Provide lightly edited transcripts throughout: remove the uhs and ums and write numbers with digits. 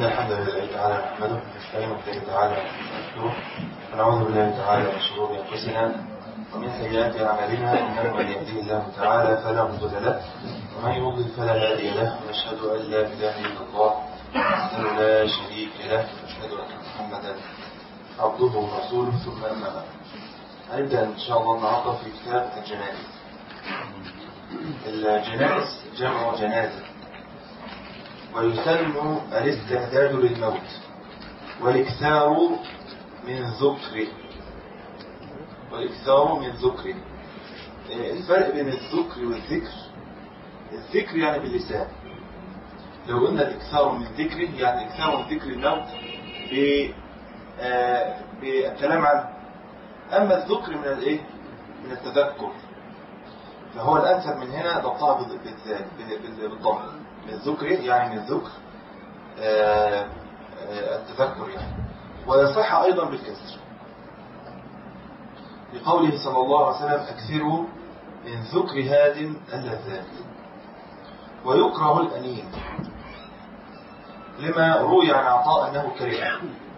إن الحمد لله تعالى نحمده ونستعينه به تعالى ونستغفره ونعوذ بالله تعالى من شرور أنفسنا ومن سيئات أعمالنا إنه من يهديه الله تعالى فلا مضل له ومن يضلل فلا هادي له ونشهد أن لا إله إلا الله وحده لا شريك له ونشهد أن محمدا عبده ورسوله ثم أما بعد. هنبدأ إن شاء الله النهارده في كتاب الجنائز. الجنائز جمع جنازة، ويسن الاستعداد للموت والإكثار من ذكره. الفرق بين الذكر والذكر، الذكر يعني باللسان، لو قلنا الإكثار من ذكره يعني إكثار من ذكر الموت بالكلام عنه. أما الذكر من الايه؟ من التذكر، فهو الأنسب من هنا ضبطها بالضم. من الذكر يعني من الذكر التذكر يعني، ويصح أيضا بالكسر لقوله صلى الله عليه وسلم أكثروا من ذكر هاد اللذات. ويكره الأنين لما روي عن عطاء أنه كره،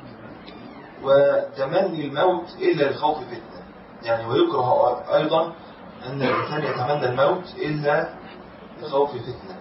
وتمني الموت إلا لخوف فتنة، يعني ويكره أيضا أن الإنسان يتمنى الموت إلا لخوف فتنة.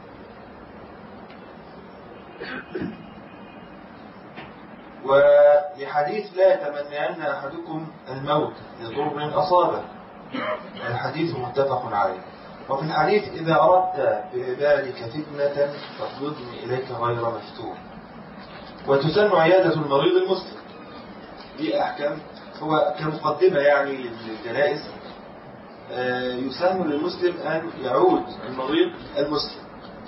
ولحديث لا يتمنين أحدكم الموت لضر أصابه، الحديث متفق عليه. وفي الحديث إذا أردت بعبادك فتنة فاقبضني إليك غير مفتون. وتسن عيادة المريض المسلم. دي أحكام، هو كمقدمة يعني للجنائز. يسن للمسلم أن يعود المريض المسلم.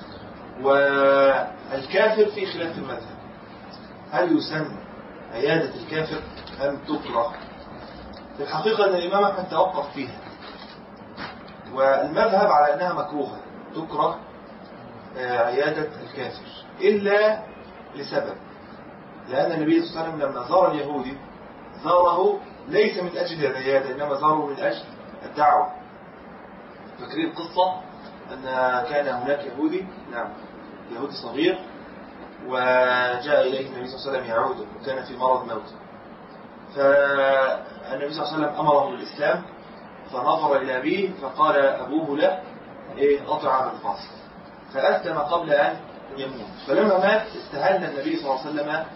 والكافر في خلاف المذهب، هل يسن عيادة الكافر أم تكره؟ في الحقيقة أن الإمام أحمد توقف فيها، والمذهب على أنها مكروهة، تكره عيادة الكافر إلا لسبب، لأن النبي صلى الله عليه وسلم لما زار اليهودي زاره ليس من أجل العيادة، إنما زاره من أجل الدعوة. فاكرين القصة أن كان هناك يهودي، نعم يهودي صغير، وجاء إليه النبي صلى الله عليه وسلم يعوده، وكان في مرض موت. فالنبي صلى الله عليه وسلم أمره بالإسلام، فنظر إلى أبيه فقال أبوه له أطع عن الفاصل، فأسلم قبل أن يموت. فلما مات استهل النبي صلى الله عليه وسلم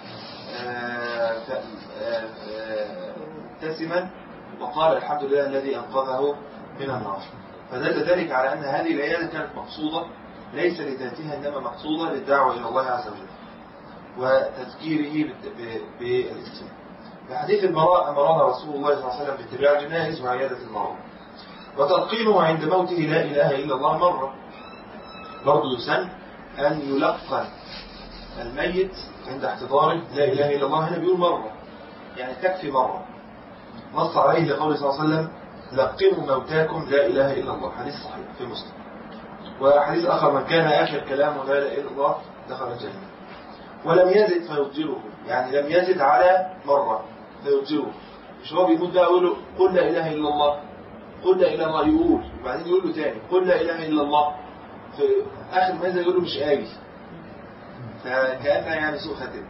مبتسما وقال الحمد لله الذي أنقذه من النار. فدل ذلك على أن هذه العيادة كانت مقصودة ليس لذاتها، إنما مقصودة للدعوة إلى الله عز وجل وتذكيره بالإسلام. في حديث البراء أمرنا رسول الله صلى الله عليه وسلم باتباع الجنائز وعيادة المرضى، وتلقينه عند موته لا إله إلا الله مرة. برضو يسن أن يلقن الميت عند احتضاره لا إله إلا الله، هنا بيقول مرة يعني تكفي مرة، نص عليه لقوله صلى الله عليه وسلم لقنوا موتاكم لا إله إلا الله، حديث صحيح في مسلم. وحديث آخر من كان آخر كلامه لا إله إلا الله دخل الجنة. ولم يزد فيضجره، يعني لم يزد على مرة فيضجره، مش هو بيموت بقى يقول له قل لا إله إلا الله، قل لا إله إلا الله، يقول وبعدين يقول له تاني قل لا إله إلا الله، في آخر ما يزد يقول له مش قايل، فكأنها يعني سوء خاتم.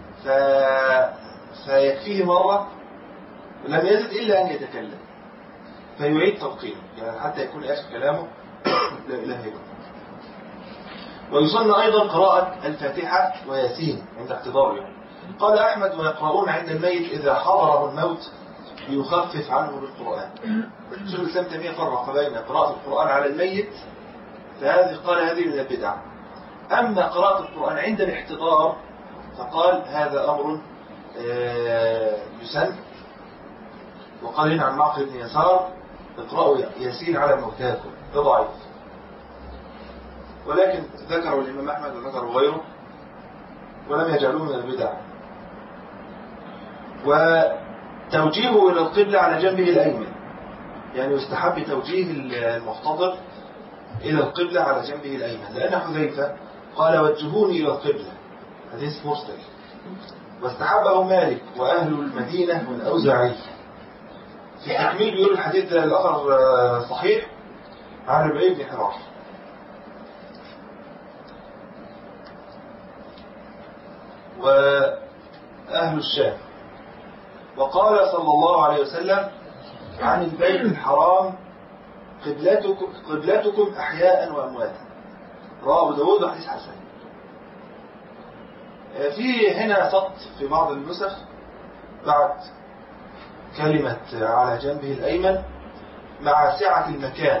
فيكفيه مرة ولم يزد إلا أن يتكلم، فيعيد تلقينه يعني حتى يكون آخر كلامه لا إله إلا الله. ويسن أيضا قراءة الفاتحة وياسين عند احتضاره. قال أحمد ويقرؤون عند الميت إذا حضره الموت ليخفف عنه بالقرآن. شيخ الإسلام تيمية فرق بين قراءة القرآن على الميت، فهذه قال هذه من البدع. أما قراءة القرآن عند الاحتضار فقال هذا أمر يسن. وقال هنا عن معقل بن يسار اقرأوا ياسين على موتاكم، ده ضعيف، ولكن ذكروا الإمام أحمد وذكروا غيره ولم يجعلوه من البدع. وتوجيهه إلى القبلة على جنبه الأيمن، يعني يستحب توجيه المحتضر إلى القبلة على جنبه الأيمن، لأن حذيفة قال وجهوني إلى القبلة، حديث مرسل، واستحبه مالك وأهل المدينة والأوزاعي. في تكميل بيقول الحديث الآخر صحيح عن ربيع بن حراش. وأهل الشام. وقال صلى الله عليه وسلم عن البيت الحرام قبلتكم أحياء وأمواتا، رواه أبو داود وحديث حسن. في هنا سقط في بعض النسخ بعد كلمة على جنبه الأيمن مع سعة المكان،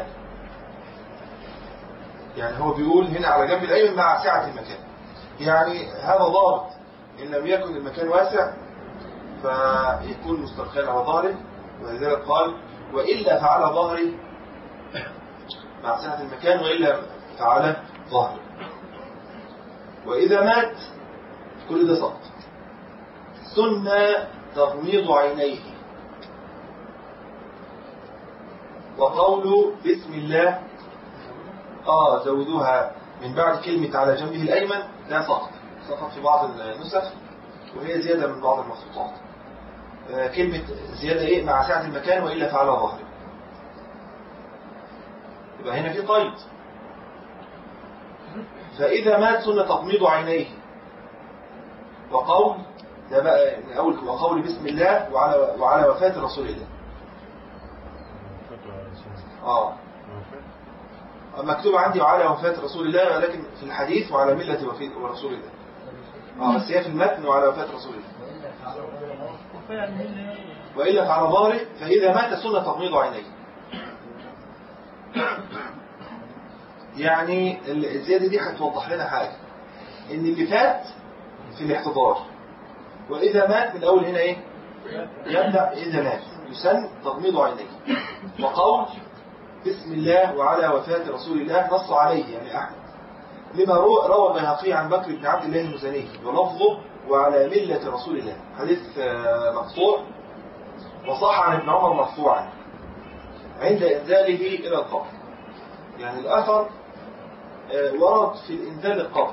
يعني هو بيقول هنا على جنب الأيمن مع سعة المكان، يعني هذا ضابط إن لم يكن المكان واسع فيكون مسترخيا على ظهره، ولذلك قال وإلا فعلى ظهره مع سعة المكان وإلا فعلى ظهره. وإذا مات كل ده سقط. سنة تغميض عينيه، وقول بسم الله زودوها من بعد كلمة على جنبه الأيمن، لا سقط في بعض النسخ، وهي زيادة من بعض المخطوطات. كلمة زيادة مع سعة المكان وإلا فعلى ظهره، يبقى هنا في قيد. فإذا مات سنة تغميض عينيه، وقول ده بقى من أول، وقول بسم الله وعلى وفاة رسول الله. مكتوب عندي وعلى وفاة رسول الله، ولكن في الحديث وعلى ملة ورسول الله. بس هي في المتن وعلى وفاة رسول الله. وإلا فعلى ظهره. فإذا مات سنة تغميض عينيه، يعني الزيادة دي هتوضح لنا حاجة، إن اللي فات في الاحتضار، وإذا مات من أول هنا يبدأ إذا مات يسن تغميض عينيه. وقول بسم الله وعلى وفاة رسول الله نص عليه يعني أحمد، لما روى البيهقي عن بكر بن عبد الله المزني ولفظه وعلى ملة رسول الله، حديث مقطوع. وصح عن ابن عمر مرفوعا عند إنزاله إلى القبر، يعني الأثر ورد في الإنزال للقبر.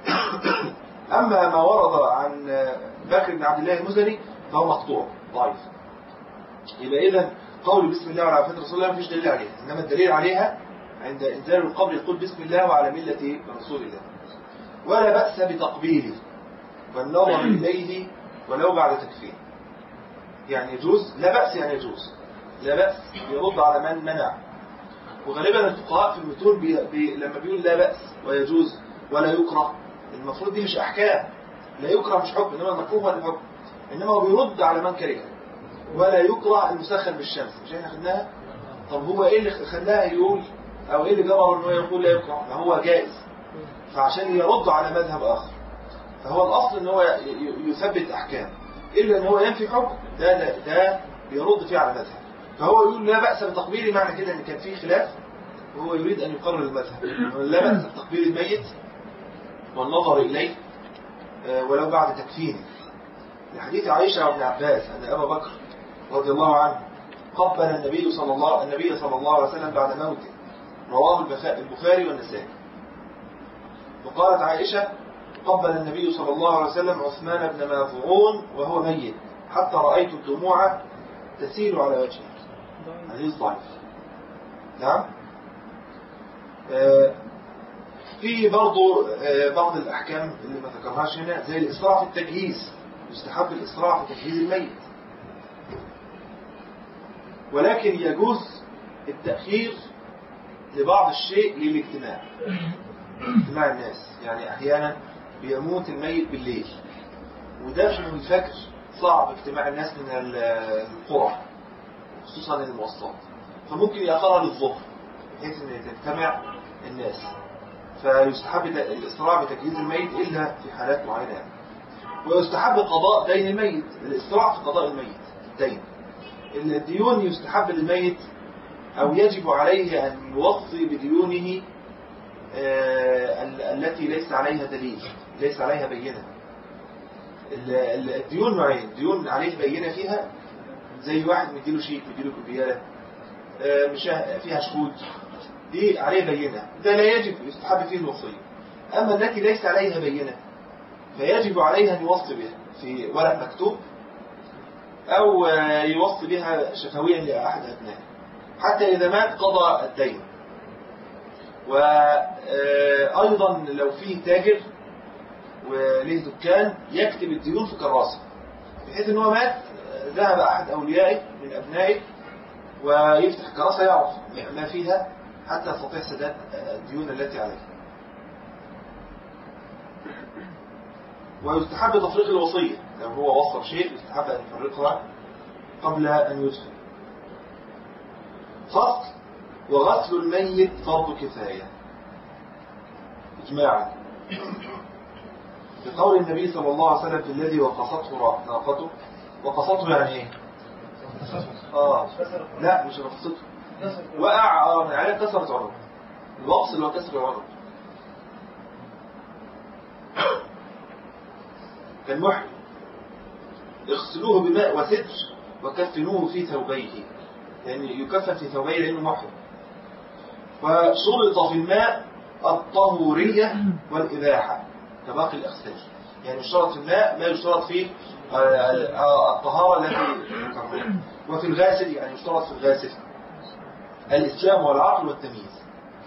أما ما ورد عن بكر بن عبد الله المزني فهو مقطوع ضعيف. يبقى إذن قول بسم الله وعلى وفاة رسول الله مفيش دليل عليها، إنما الدليل عليها عند إنزال القبر يقول بسم الله وعلى ملة رسول الله. ولا بأس بتقبيله والنظر إليه ولو بعد تكفير، يعني يجوز. لا بأس يعني يجوز، لا بأس يرد على من منع. وغالبا الفقهاء في المتون لما بيقول لا بأس ويجوز ولا يكره، المفروض دي مش أحكام. لا يكره مش حكم، إنما المكروه هو الحكم، إنما هو بيرد على من كره. ولا يكره المسخن بالشمس، مش احنا خدناها؟ طب هو ايه اللي خلاها يقول، او ايه اللي جبره انه يقول لا يكره؟ فهو جائز، فعشان يرد على مذهب اخر. فهو الاصل ان هو يثبت احكام، الا ان هو ينفي حكم ده بيرد فيه على مذهب. فهو يقول لا بأس بتقبيل، معنى كده ان كان فيه خلاف وهو يريد ان يقرر المذهب. لا بأس بتقبيل الميت والنظر اليه ولو بعد تكفينه، لحديث عائشة وابن عباس أن أبا بكر رضي الله عنه قبل النبي صلى الله عليه وسلم بعد موته، رواه البخاري والنسائي. وقالت عائشة قبل النبي صلى الله عليه وسلم عثمان بن مافعون وهو ميت حتى رأيت الدموع تسيل على وجهه. حديث ضعيف. نعم. في برضو بعض الأحكام اللي ما ذكرهاش هنا، زي الإسراع في التجهيز. يستحب الإسراع في تجهيز الميت، ولكن يجوز التأخير لبعض الشيء للاجتماع، اجتماع الناس. يعني أحيانا بيموت الميت بالليل، ودفن الفجر صعب اجتماع الناس من القرى خصوصا المواصلات، فممكن يأخرها للظهر بحيث ان تجتمع الناس. فيستحب الإسراع بتجهيز الميت إلا في حالات معينة. ويستحب قضاء دين الميت، الإسراع في قضاء الميت الدين. الديون يستحب للميت أو يجب عليه أن يوصي بديونه التي ليس عليها دليل، ليس عليها بينة. الديون نوعين، ديون عليه بينة فيها، زي واحد مديله شيك مديله كبيرة مش فيها شهود، دي عليه بينة، ده لا يجب يستحب فيه الوصية. أما التي ليس عليها بينة فيجب عليها أن يوصي بها في ورق مكتوب، أو يوصي بها شفويا لأحد أبنائه حتى إذا مات قضى الدين. وأيضا لو فيه تاجر وليه دكان يكتب الديون في كراسة، بحيث ان هو مات ذهب احد اوليائه من ابنائه ويفتح الكراسة يعرف ما فيها حتى يستطيع سداد الديون التي عليه. ويستحب تفريق الوصية، لو هو وصى بشيء يستحب أن يفرقها قبل أن يدفن. فصل: وغسل الميت فرض كفاية إجماعا، بقول النبي صلى الله عليه وسلم في الذي وقصته ناقته. وقصته يعني ايه؟ لا مش وقصته، وقع من عليه كسرت عنق. الوقص اللي هو كسر العنق. كالمحرم اغسلوه بماء وسدر وكفنوه في ثوبيه، يعني يكفن في ثوبيه لأنه محرم. وشرط في الماء الطهورية والإباحة كباقي الأغسال، يعني يشترط في الماء ما يشترط فيه الطهارة التي ذكرناها. وفي الغاسل يعني يشترط في الغاسل الإسلام والعقل والتمييز،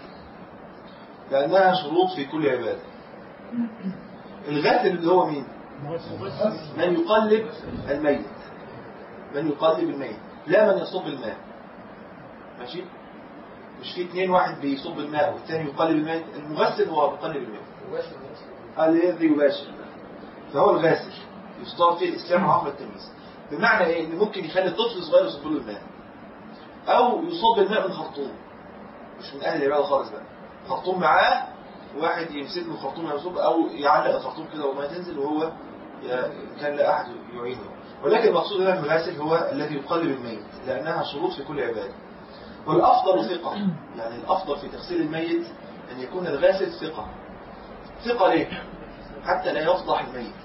لأنها شروط في كل عبادة. الغاسل اللي هو مين؟ من يقلب الميت، من يقلب الميت، لا من يصب الماء. ماشي؟ مش في اثنين، واحد بيصب الماء والثاني يقلب الماء. المغسل هو بيقلب الماء الذي يباشر، فهو الغاسل يشترط فيه الإسلام والعقل والتمييز. بمعنى ايه؟ ان ممكن يخلي الطفل صغير يصب له الماء، او يصب الماء من خرطوم، مش من اهل العباده خالص بقى، خرطوم معاه واحد يمسك له خرطوم يصب، او يعلق الخرطوم كده وما تنزل وهو كان لا احد يعينه. ولكن المقصود هنا في الغاسل هو الذي يقلب الميت، لانها شروط في كل عباده. والافضل ثقه، يعني الافضل في تغسيل الميت ان يكون الغاسل ثقه. ثقه ليه؟ حتى لا يفضح الميت.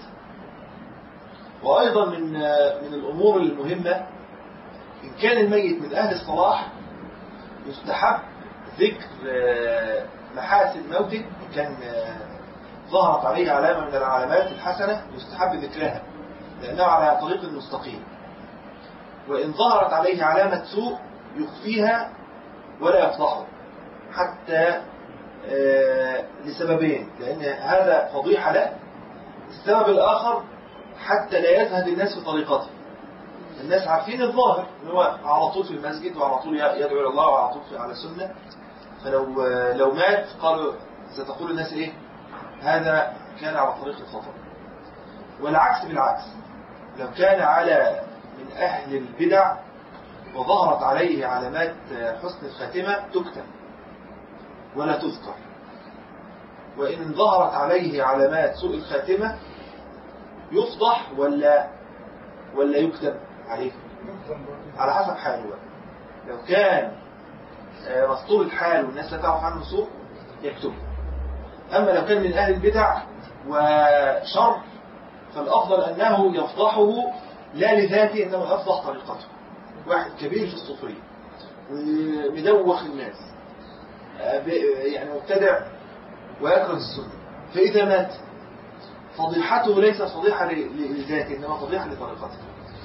وأيضا من الأمور المهمة، إن كان الميت من أهل الصلاح يستحب ذكر محاسن موته. إن كان ظهرت عليه علامة من العلامات الحسنة يستحب ذكرها لأنها على طريق المستقيم. وإن ظهرت عليه علامة سوء يخفيها ولا يفضحه، حتى لسببين: لأن هذا فضيحة له. السبب الآخر حتى لا يزهد الناس في طريقته. الناس عارفين الظاهر ان هو على طول في المسجد وعلى طول يدعو الى الله وعلى طول على السنه، فلو مات قالوا ستقول الناس ايه؟ هذا كان على طريق الخطأ. والعكس بالعكس، لو كان على من اهل البدع وظهرت عليه علامات حسن الخاتمه تكتب ولا تذكر. وان ظهرت عليه علامات سوء الخاتمه يفضح ولا يكتب عليه على حسب حاله بقى. لو كان مستور الحال والناس لا تعرف عنه سوء يكتب. أما لو كان من أهل البدع وشر فالأفضل أنه يفضحه لا لذاته، إنما يفضح طريقته. واحد كبير في الصوفية ومدوخ الناس، يعني مبتدع ويكره السنة، فإذا مات فضيحته ليست فضيحة لذاته إنما فضيحة لطريقته.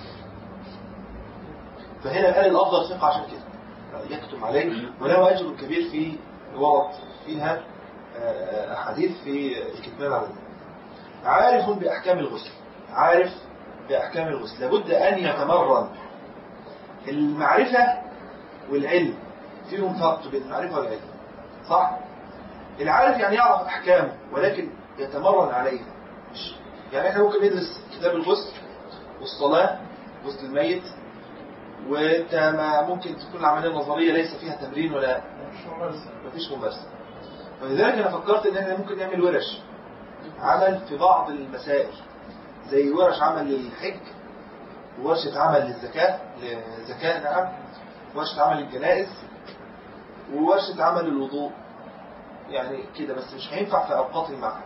فهنا قال الأفضل ثقة عشان كده يكتم عليه، وله أجر كبير في ورد فيها أحاديث في الكتمان على الماء. عارف بأحكام الغسل، عارف بأحكام الغسل لابد أن يتمرن. المعرفة والعلم فيهم فرق بين المعرفة والعلم، صح؟ العارف يعني يعرف أحكامه ولكن يتمرن عليها. يعني احنا ممكن ندرس كتاب الغسل والصلاة، غسل الميت، وانت ما ممكن تكون العملية النظرية ليس فيها تمرين ولا مفيش ممارسة. ولذلك انا فكرت ان احنا ممكن نعمل ورش عمل في بعض المسائل، زي ورش عمل للحج، وورشة عمل للزكاة نعم، ورشة عمل للجنائز، وورشة عمل للوضوء. يعني كده بس مش هينفع في اوقات المعهد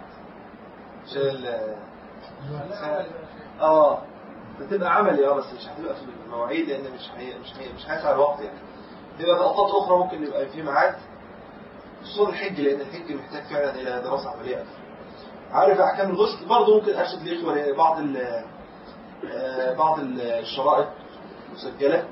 بتبقى عملي بس مش هتبقى في المواعيد، لان مش هيسع الوقت. يعني تبقى اوقات اخرى ممكن يبقى في ميعاد، خصوصا الحج، لان الحج محتاج فعلا الى دراسه عمليه. عارف احكام الغسل برضه ممكن ارشد الاخوه بعض الشرائط مسجله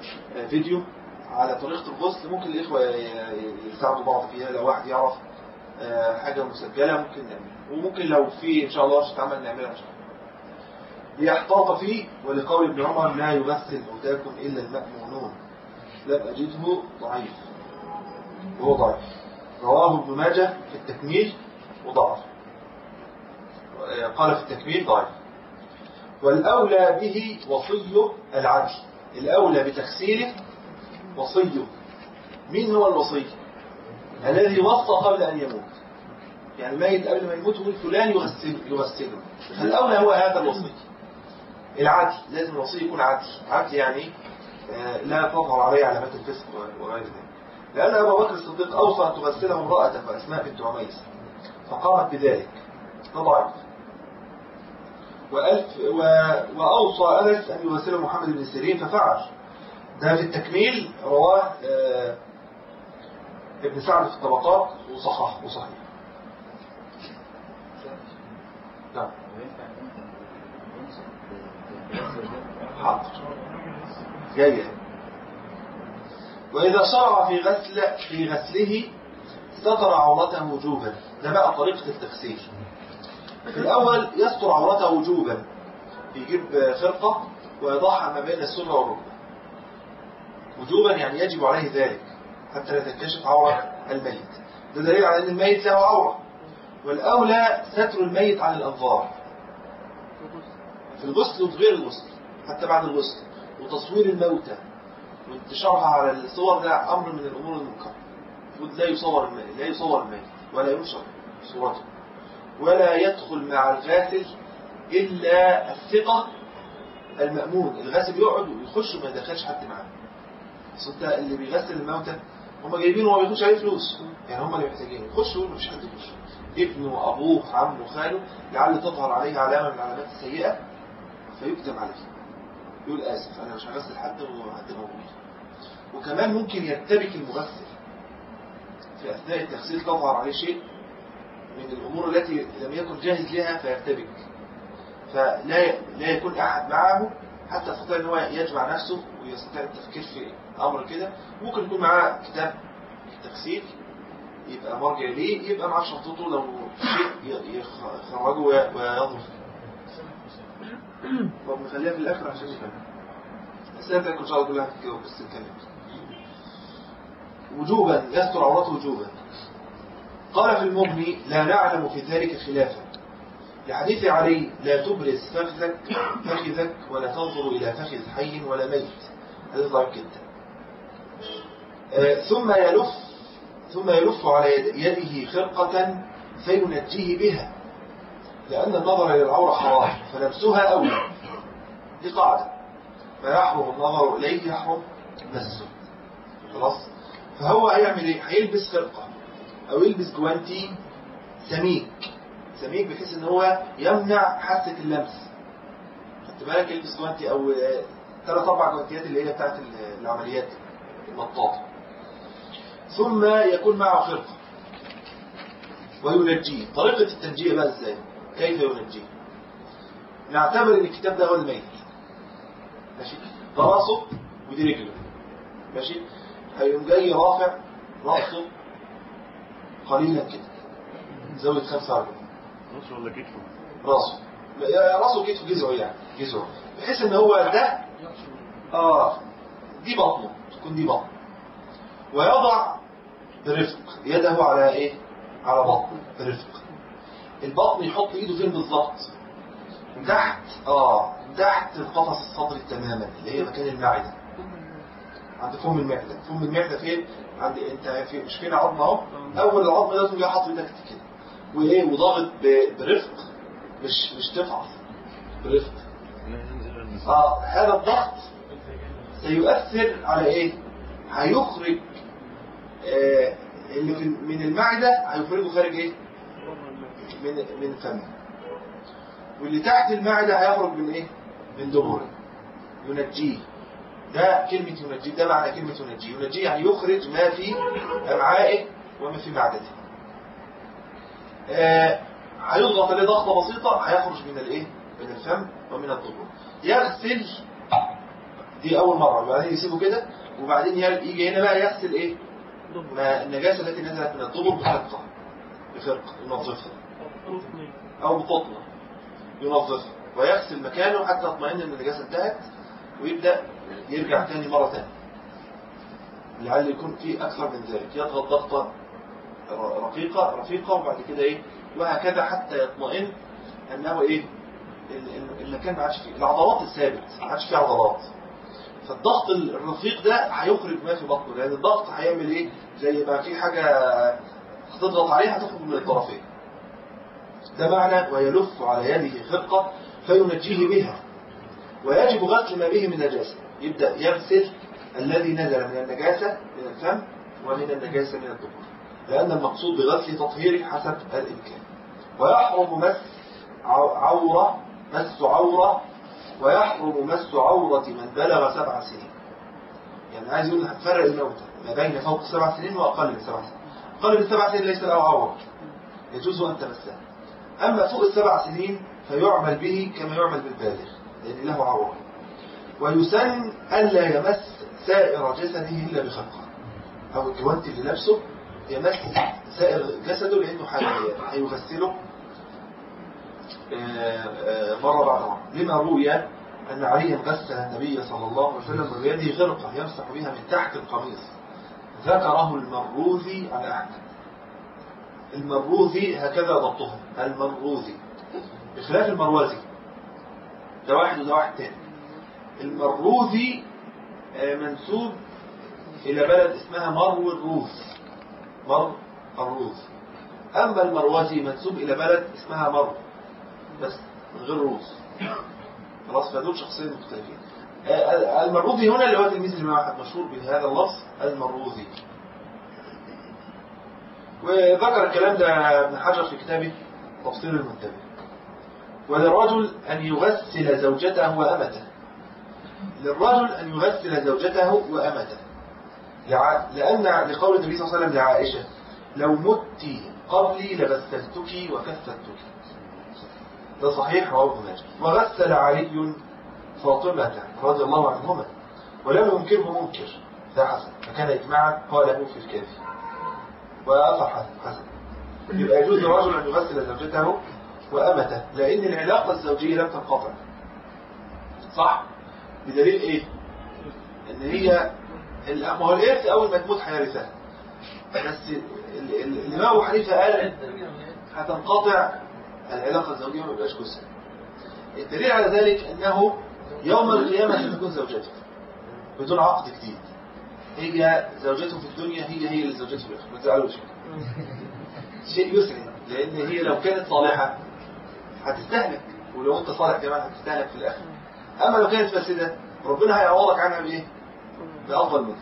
فيديو على طريقه الغسل، ممكن الاخوه يساعدوا بعض فيها. لو واحد يعرف حاجة مسجلة ممكن نعملها، وممكن لو في إن شاء الله تتعمل نعملها إن شاء الله. ليحتاط فيه، ولقول ابن عمر لا يغسل موتاكم إلا المأمونون، لم أجده ضعيف، وهو ضعيف. رواه ابن ماجه في التكميل وضعف، قال في التكميل ضعيف. والأولى به وصيه العدل، الأولى بتغسيله وصيه. مين هو الوصي؟ الذي وصى قبل أن يموت، يعني ميت قبل ما يموت يقول فلان يغسله، فالأولى هو هذا الوصي. العدل، لازم الوصي يكون عدل. عدل يعني لا تظهر عليه علامات الفسق وغير ذلك. لأن أبا بكر الصديق أوصى أن تغسله امرأته أسماء بنت عميس فقامت بذلك، فضعف. وأوصى أنس أن يغسله محمد بن سيرين ففعل. ده في التكميل، رواه ابن سعد في الطبقات وصحيح. نعم. حاضر جاية. وإذا شرع في غسله ستر عورته وجوبا. ده بقى طريقة التغسيل. في الأول يستر عورته وجوبا، يجيب خرقة ويضعها ما بين السرة والركبة وجوبا، يعني يجب عليه ذلك حتى لا تنكشف عورة الميت. ده دليل على أن الميت له عورة. والأولى ستر الميت عن الأنظار في الغسل وفي غير الغسل، حتى بعد الغسل. وتصوير الموتى وانتشارها على الصور ده أمر من الأمور المنكرة. لا يصور الميت ولا ينشر صورته، ولا يدخل مع الغاسل إلا الثقة المأمون. الغاسل يقعد ويخش وما يدخلش حد معاه. صدق اللي بيغسل الموتى هم جايبينه وما بياخدش عليه فلوس، يعني هم اللي محتاجين يخشوا وما فيش حد يخش، ابنه أبوه عمه خاله، لعل تظهر عليه علامة من العلامات السيئة فيكتب عليه، يقول آسف أنا مش هغسل حد وحد موجود. وكمان ممكن يرتبك المغسل في أثناء التغسيل، تظهر عليه شيء من الأمور التي لم يكن جاهز لها فيرتبك، فلا يكون أحد معه حتى يستطيع أن هو يجمع نفسه ويستطيع التفكير في أمر كده. ممكن يكون معاه كتاب التغسيل يبقى مرجع ليه، يبقى معاه شنطته لو شيء يخرجه وينظر. طب نخليها في الآخر عشان نفهم. السنة إن شاء الله كلها هتتجاوب بس نتكلم. وجوبا، يستر عورته وجوبا. قال في المغني لا نعلم في ذلك خلافا، لحديث علي لا تبرز فخذك ولا تنظر إلى فخذ حي ولا ميت. هذا ضعيف جدا. ثم يلف على يده خرقة فينجيه بها، لأن النظر إلى العورة حرام فلمسها أولى. دي قاعدة، فيحرم النظر إليه يحرم مسه. خلاص. فهو هيعمل ايه؟ هيلبس خرقة أو يلبس جوانتي سميك بحيث ان هو يمنع حاسة اللمس. خدت بالك؟ يلبس جوانتي او 3-4 جوانتيات اللي هي بتاعت العمليات المطاطة. ثم يكون معه خرقة وينجيه. طريقة التنجية بقى ازاي؟ كيف ينجيه؟ نعتبر ان الكتاب ده هو الميت، ماشي؟ ده راسه ودي رجله، ماشي؟ هيقوم جاي رافع راسه قليلا كده زاوية 45. راسه ولا كتفه؟ راسه وكتفه، جذعه بحيث ان هو ده دي بطنه، تكون دي بطنه. ويضع برفق يده على ايه؟ على بطنه برفق. البطن يحط ايده فين بالظبط؟ تحت القفص الصدري تماما، اللي هي مكان المعدة، عند فم المعدة. فم المعدة فين؟ عند انت مش فين عظم اهو، اول العظم ده تقوم جاي حاطط ايدك كده وايه، وضاغط برفق، مش تفعص، برفق. هذا الضغط سيؤثر على ايه؟ هيخرج اللي من المعدة، هيخرجه خارج ايه؟ من الفم. واللي تحت المعدة هيخرج من ايه؟ من دبره. ينجيه. ده كلمة ينجيه، ده معنى كلمة ينجيه. ينجيه يعني يخرج ما في أمعائه وما في معدته. هيضغط عليه ضغطة بسيطة، هيخرج من الايه؟ من الفم ومن الدبر. يغسل، دي أول مرة، وبعدين يسيبه كده، وبعدين يجي هنا بقى يغسل ايه؟ النجاسة التي نزلت من الدبر بخرقة. بفرقة ينظفها أو بقطنة ينظفها ويغسل مكانه حتى يطمئن أن النجاسة انتهت، ويبدأ يرجع تاني مرة تانية، لعل يكون فيه أكثر من ذلك، يضغط ضغطة رفيقة وبعد كده إيه، وهكذا حتى يطمئن أنه إيه، المكان ما عادش فيه العضلات الثابت، ما عادش فيه عضلات. فالضغط الرفيق ده هيخرج ما في بطنه، لأن الضغط هيعمل إيه، زي ما في حاجة هتضغط عليها هتخرج من الطرفين. ده معنى ويلف على يده خرقة فينجيه بها، ويجب غسل ما به من نجاسة. يبدأ يغسل الذي نزل من النجاسة من الفم ومن النجاسة من الدبر، لأن المقصود بغسل تطهيره حسب الإمكان. ويحرم مس عورة ويحرم مس عورة من بلغ 7 سنين. يعني عايز يقول هتفرق الموتى ما بين فوق 7 سنين وأقل من 7 سنين. أقل من 7 سنين ليس له عورة، يجوز أن تمسها. أما فوق 7 سنين فيعمل به كما يعمل بالبالغ لأن له عورة. ويسن ألا يمس سائر جسده إلا بخرقة، أو الجوانت اللي لابسه يمس سائر جسده لأنه هيغسله مرة بعد مرة. لما روي أن عليا غسل النبي صلى الله عليه وسلم بيده خرقة يمسح بها من تحت القميص، ذكره المروذي على أحمد. المروذي هكذا ضبطها، المروذي بخلاف المروزي، ده واحد وده واحد تاني. المروذي منسوب إلى بلد اسمها مرو الروذ، مرو الروذ. أما المروزي منسوب إلى بلد اسمها مرو بس من غير روذ. خلاص، فدول شخصين مختلفين. المروذي هنا اللي هو تلميذ الإمام أحمد مشهور بهذا اللفظ المروذي. وذكر الكلام ده ابن حجر في كتابه تفسير المنتبه. وللرجل أن يغسل زوجته وأمته، للرجل أن يغسل زوجته وأمته، لأن لقول النبي صلى الله عليه وسلم لعائشة لو مت قبلي لغسلتك وكفتك. ده صحيح رواه ابن ماجه. وغسل علي فاطمة رضي الله عنهما ولم ينكره منكر، ده حسن، فكان إجماعا قاله في الكافي وأثر حسن. يبقى يجوز للرجل أن يغسل زوجته وأمته، لأن العلاقة الزوجية لم تنقطع، صح؟ بدليل إيه؟ إن هي ما هو الإرث أول ما تموت هيرثها، بس الإمام أبو حنيفة قال هتنقطع العلاقة الزوجية وما يبقاش جزء. الدليل على ذلك أنه يوم القيامة ستكون زوجته بدون عقد جديد، هي زوجته في الدنيا هي اللي زوجته في الآخرة، ما تزعلوش، شيء يسعد، لأن هي لو كانت صالحة هتستهلك، ولو أنت صالح كمان هتستهلك في الآخرة. أما لو كانت فاسدة ربنا هيعوضك عنها بإيه؟ بأفضل منها.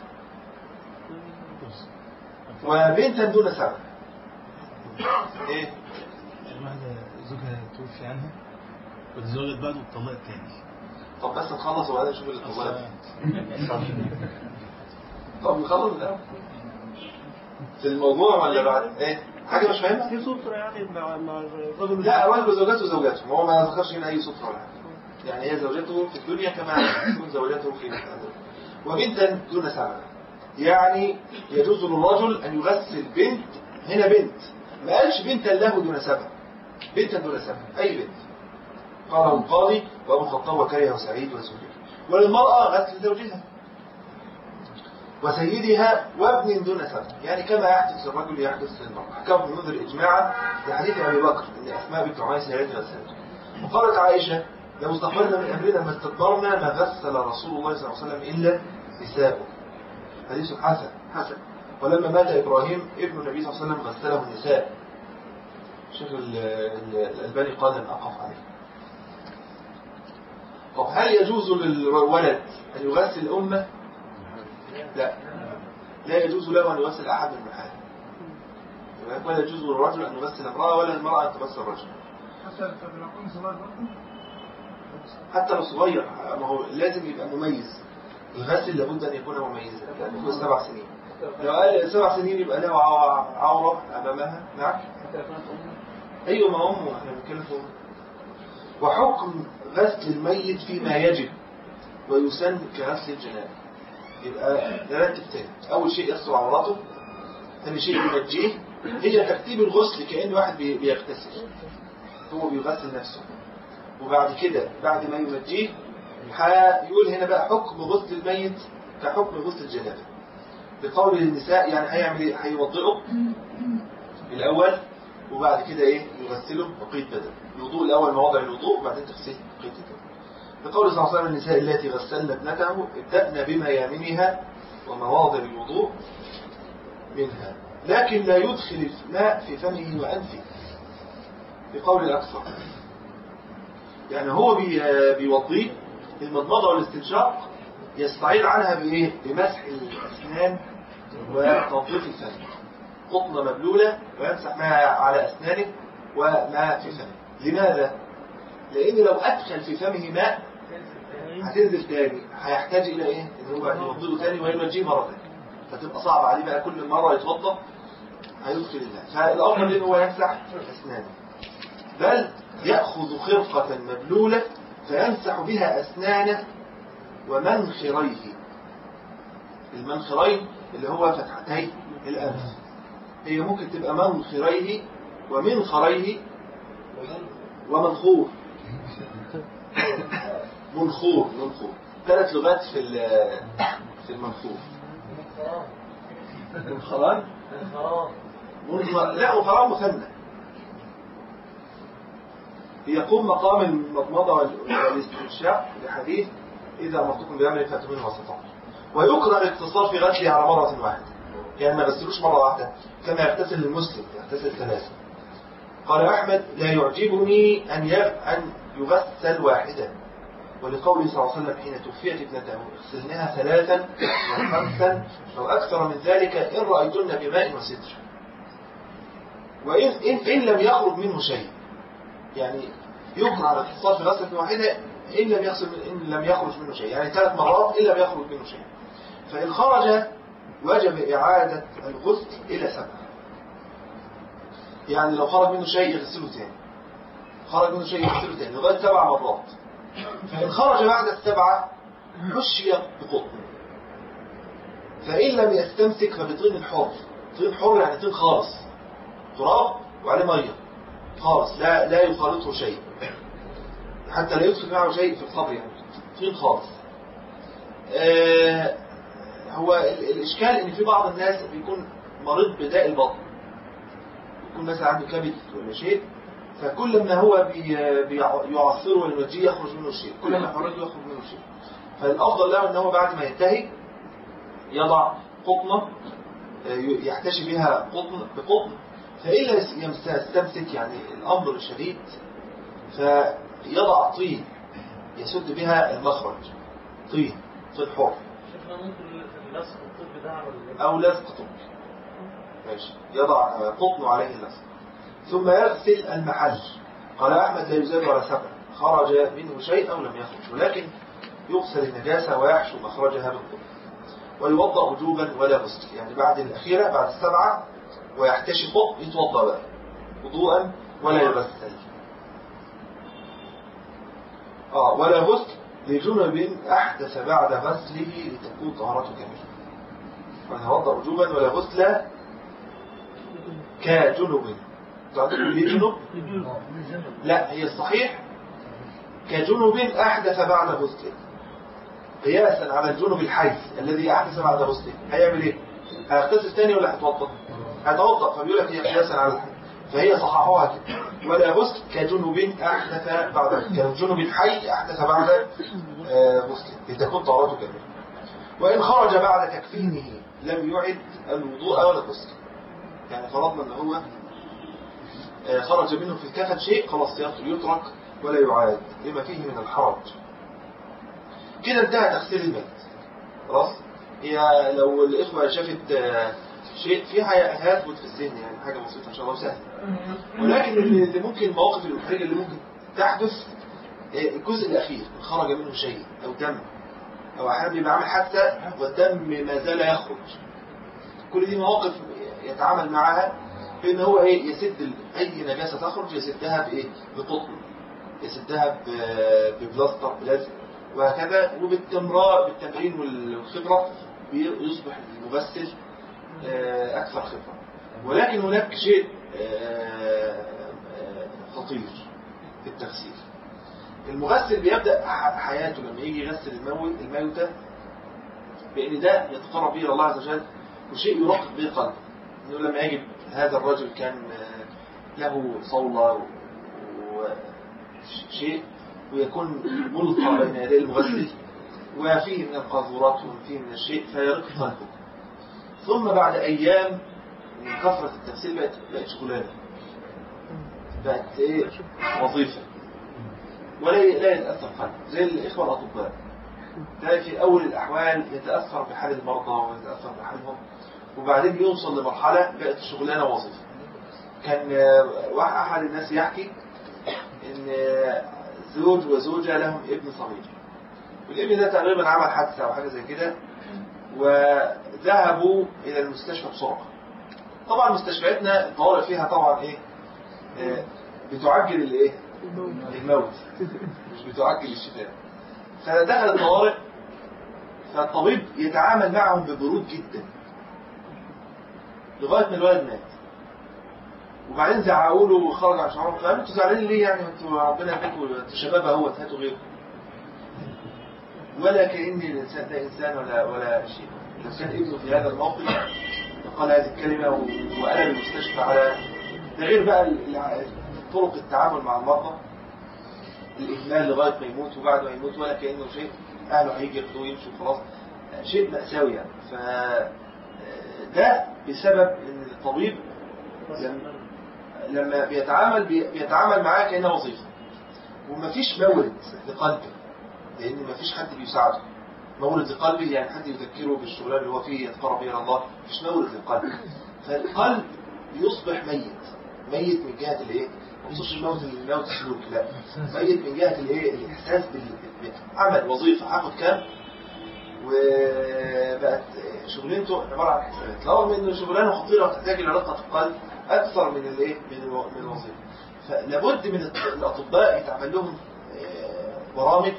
وبنتا دون سبب. إيه؟ الواحدة زوجها توفي عنها وتزوجت بعده واتطلقت تاني. طب بس نخلص وبعدين نشوف اللي اتطلقت. طب نخلص ده في الموضوع ولا بعد ايه؟ حاجه مش فاهمها؟ في سطر يعني مع الرجل. لا، الرجل وزوجته وزوجاته، هو ما ذكرش هنا اي سطر ولا حاجه. يعني هي زوجته في الدنيا كما تكون زوجته في الآخرة. وبنتا دون سبب، يعني يجوز للرجل ان يغسل بنت، هنا بنت، ما قالش بنتا له دون سبب، بنتا دون سبب، اي بنت. قاله القاضي وابو الخطاب وكرهه سعيد وسهيل. وللمرأة غسل زوجها وسيدها وابن دون سبب، يعني كما يحدث الرجل يحدث للمرأة. حكى ابن منذر إجماعا لحديث أبي بكر أن أسماء بنت عميس هي التي غسلت. وقالت عائشة لو استقبلنا من أمرنا ما استدبرنا ما غسل رسول الله صلى الله عليه وسلم إلا نساؤه. حديث حسن. ولما مات إبراهيم ابن النبي صلى الله عليه وسلم غسله النساء. شيخ الألباني قال أن أقف عليه. طب هل يجوز للولد أن يغسل أمه؟ لا يجوز له أن يغسل أحد من المحارم، ولا يجوز للرجل أن يغسل امرأة ولا المرأة أن تغسل الرجل، حتى لو صغير. ما هو لازم يبقى مميز، الغسل لابد أن يكون مميزا، لأنه 7 سنين. لو قال 7 سنين يبقى له عورة أمامها. نعم، أيوة، ما أمه احنا بنتكلم فيه. وحكم غسل الميت فيما يجب ويسن كغسل الجنابة. يبقى نرتب تاني. أول شيء يغسل عورته، ثاني شيء ينجيه، هي ترتيب الغسل كأن واحد بيغتسل، هو بيغسل نفسه، وبعد كده بعد ما يمجيه هيقول هنا بقى حكم غسل الميت كحكم غسل الجنابة بقول النساء. يعني هيعمل ايه؟ هيوضئه الأول وبعد كده ايه يغسله بقية بدن. الوضوء الأول مواضع الوضوء وبعدين تغسل بقية بدن. بقول صلى الله عليه وسلم النساء التي غسلن ابنته ابدأن بميامنها ومواضع الوضوء منها، لكن لا يدخل الماء في فمه وأنفه بقول الأكثر. يعني هو بيوضيه المضمضة والاستنشاق يستعيد عنها بإيه؟ بمسح الأسنان وتنظيف الفم، قطنة مبلولة ويمسح معها على أسنانه وما في فمه. لماذا؟ لأن لو أدخل في فمه ماء هتنزل تاني، هيحتاج إلى إيه؟ إن هو يوضيه تاني وينجيه مرة تانية، فتبقى صعب عليه بقى كل مرة يتوضأ هيدخل الماء. فالأفضل إنه هو يمسح أسنانه، بل يأخذ خرقة مبلولة فيمسح بها أسنانه ومنخريه. المنخرين اللي هو فتحتي الأنف، هي ممكن تبقى منخريه ومنخريه ومنخور. منخور 3 لغات في المنخور. منخران لا منخران مثنى يقوم مقام المضمضة والاستنشاق لحديث إذا أمرتكم بأمر فأتوا منه ما استطعتم. ويكره الاقتصار في غسله على مرة واحدة، يعني ما يغسلوش مرة واحدة كما يغتسل المسلم، يغتسل 3. قال أحمد لا يعجبني أن يغسل واحدا، ولقوله صلى الله عليه وسلم حين توفيت ابنته اغسلناها 3 و5 أو أكثر من ذلك إن رأيتن بماء وستر. وإن لم يخرج منه شيء، يعني يكره الاقتصار في غسلة واحدة إن لم يخرج منه شيء، يعني 3 مرات إن لم يخرج منه شيء. فإن خرج وجب إعادة الغسل إلى 7. يعني لو خرج منه شيء يغسله تاني، خرج منه شيء يغسله تاني لغاية 7 مرات. فإن خرج بعد 7 حشي بقطن، فإن لم يستمسك فبطين الحر. طين حر يعني طين خالص، تراب وعليه مية خالص، لا يخالطه شيء، حتى لا يدخل معه شيء في القبر، يعني طين خالص. هو الإشكال إن في بعض الناس بيكون مريض بداء البطن، يكون مثلا عنده كبد ولا شيء، فكل ما هو بيعصره وينوجيه يخرج منه شيء، كل ما يحركه يخرج منه شيء. فالأفضل له أنه بعد ما ينتهي يضع قطنة يحتشي بها بقطن، فإلا يستمسك يعني الأمر الشديد فيضع طين يسد بها المخرج، طين حر أو لزق طب، ماشي، يضع قطن عليه اللزق ثم يغسل المحل. قال أحمد لا يزال ولا 7، خرج منه شيء أو لم يخرج، ولكن يغسل النجاسة ويحشو مخرجها بالقطن. ويوضأ وجوبا ولا غسل، يعني بعد الأخيرة بعد 7 ويحتشي قطن يتوضأ بقى وضوءا ولا يغسل. ولا غسل لجنب أحدث بعد غسله لتكون طهارته كاملة. ويتوضأ وجوبا ولا غسل كجنب. تعرفون ليه جنب؟ لا، هي الصحيح كجنب أحدث بعد غسله، قياسا على الجنب الحي الذي أحدث بعد غسله. هيعمل ايه؟ هيغتسل ثاني ولا هيتوضأ؟ هيتوضأ، فبيقول لك هي قياسا على الحي، فهي صححوها كده. ولا غسل كجنب أحدث بعد كجنب الحي أحدث بعد غسله لتكون طهارته كاملة. وإن خرج بعد تكفينه لم يعد الوضوء ولا غسل. يعني فرضنا ان هو خرج منه في الكفن شيء، خلاص يترك ولا يعاد لما فيه من الحرج. كده انتهى تغسيل الميت خلاص. هي لو الإخوة شافت شيء فيها هيثبت في السن، يعني حاجة بسيطة إن شاء الله سهلة، ولكن اللي ممكن المواقف المحرجة اللي ممكن تحدث الجزء الأخير خرج منه شيء أو دم، أو أحيانا بيبقى عامل حادثة والدم ما زال يخرج. كل دي مواقف يتعامل معها بأن هو يسد أي نجاسة تخرج، يسدها بإيه؟ بقطن، يسدها ببلاستر بلازم وهكذا. بالتمرين والخبرة يصبح المغسل أكثر خبرة. ولكن هناك شيء خطير في التغسيل. المغسل بيبدأ حياته لما يجي يغسل الموتى بأن ده يتقرب به إلى الله عز وجل، وشيء يرقق به قلبه. إنه لما يجب هذا الرجل كان له صولة وشيء ويكون ملقى بين يدي المغسل وفيه من القاذورات وفيه من الشيء فيرق قلبه. ثم بعد أيام من كثرة التغسيل بقت شغلانة، بقت وظيفة، ولا يتأثر قلبه زي الإخوة الأطباء. ده في أول الأحوال يتأثر بحال المرضى ويتأثر بحالهم، وبعدين يوصل لمرحلة بقت الشغلانة وظيفة. كان أحد الناس يحكي إن زوج وزوجة لهم ابن صغير، والابن ده تقريبا عمل حادثة أو حاجة زي كده، وذهبوا إلى المستشفى بسرعة. طبعا مستشفياتنا الطوارئ فيها طبعا بتعجل الموت، مش بتعجل الشفاء. فدخل الطوارئ، فالطبيب يتعامل معهم ببرود جدا لغاية ما الولد مات. وبعدين زعقوا له وخرج عن شعورهم، فقالوا انتوا زعلانين ليه؟ يعني انتوا ربنا يهديكم، انتوا شباب اهوت، هاتوا غيره. ولا كأن الانسان ده انسان ولا شيء. لو كان ابنه في هذا الموقف قال هذه الكلمة وقلب المستشفى على ده، غير بقى طرق التعامل مع المرضى، الإهمال لغاية ما يموت، وبعد ما يموت ولا كأنه شيء، أهله هيجي ياخدوه يمشوا خلاص، شيء مأساوي يعني. فده بسبب إن الطبيب لما بيتعامل معاه كأنه وظيفة، ومفيش مورد لقلبه، لأن مفيش حد بيساعده. مورد لقلبه يعني حد يذكره بالشغلان اللي هو فيه يتقرب إلى الله، مفيش مورد للقلب. فالقلب يصبح ميت من جهة مخصوص الموت السلوك، لا، ميت من جهة الإحساس بالعمل. وظيفة هاخد كام، وبقت شغلانته عبارة عن حسابات، رغم إنه شغلانه خطيرة وتحتاج إلى رقة القلب أكثر من من الوظيفة. فلابد من الأطباء يتعمل لهم برامج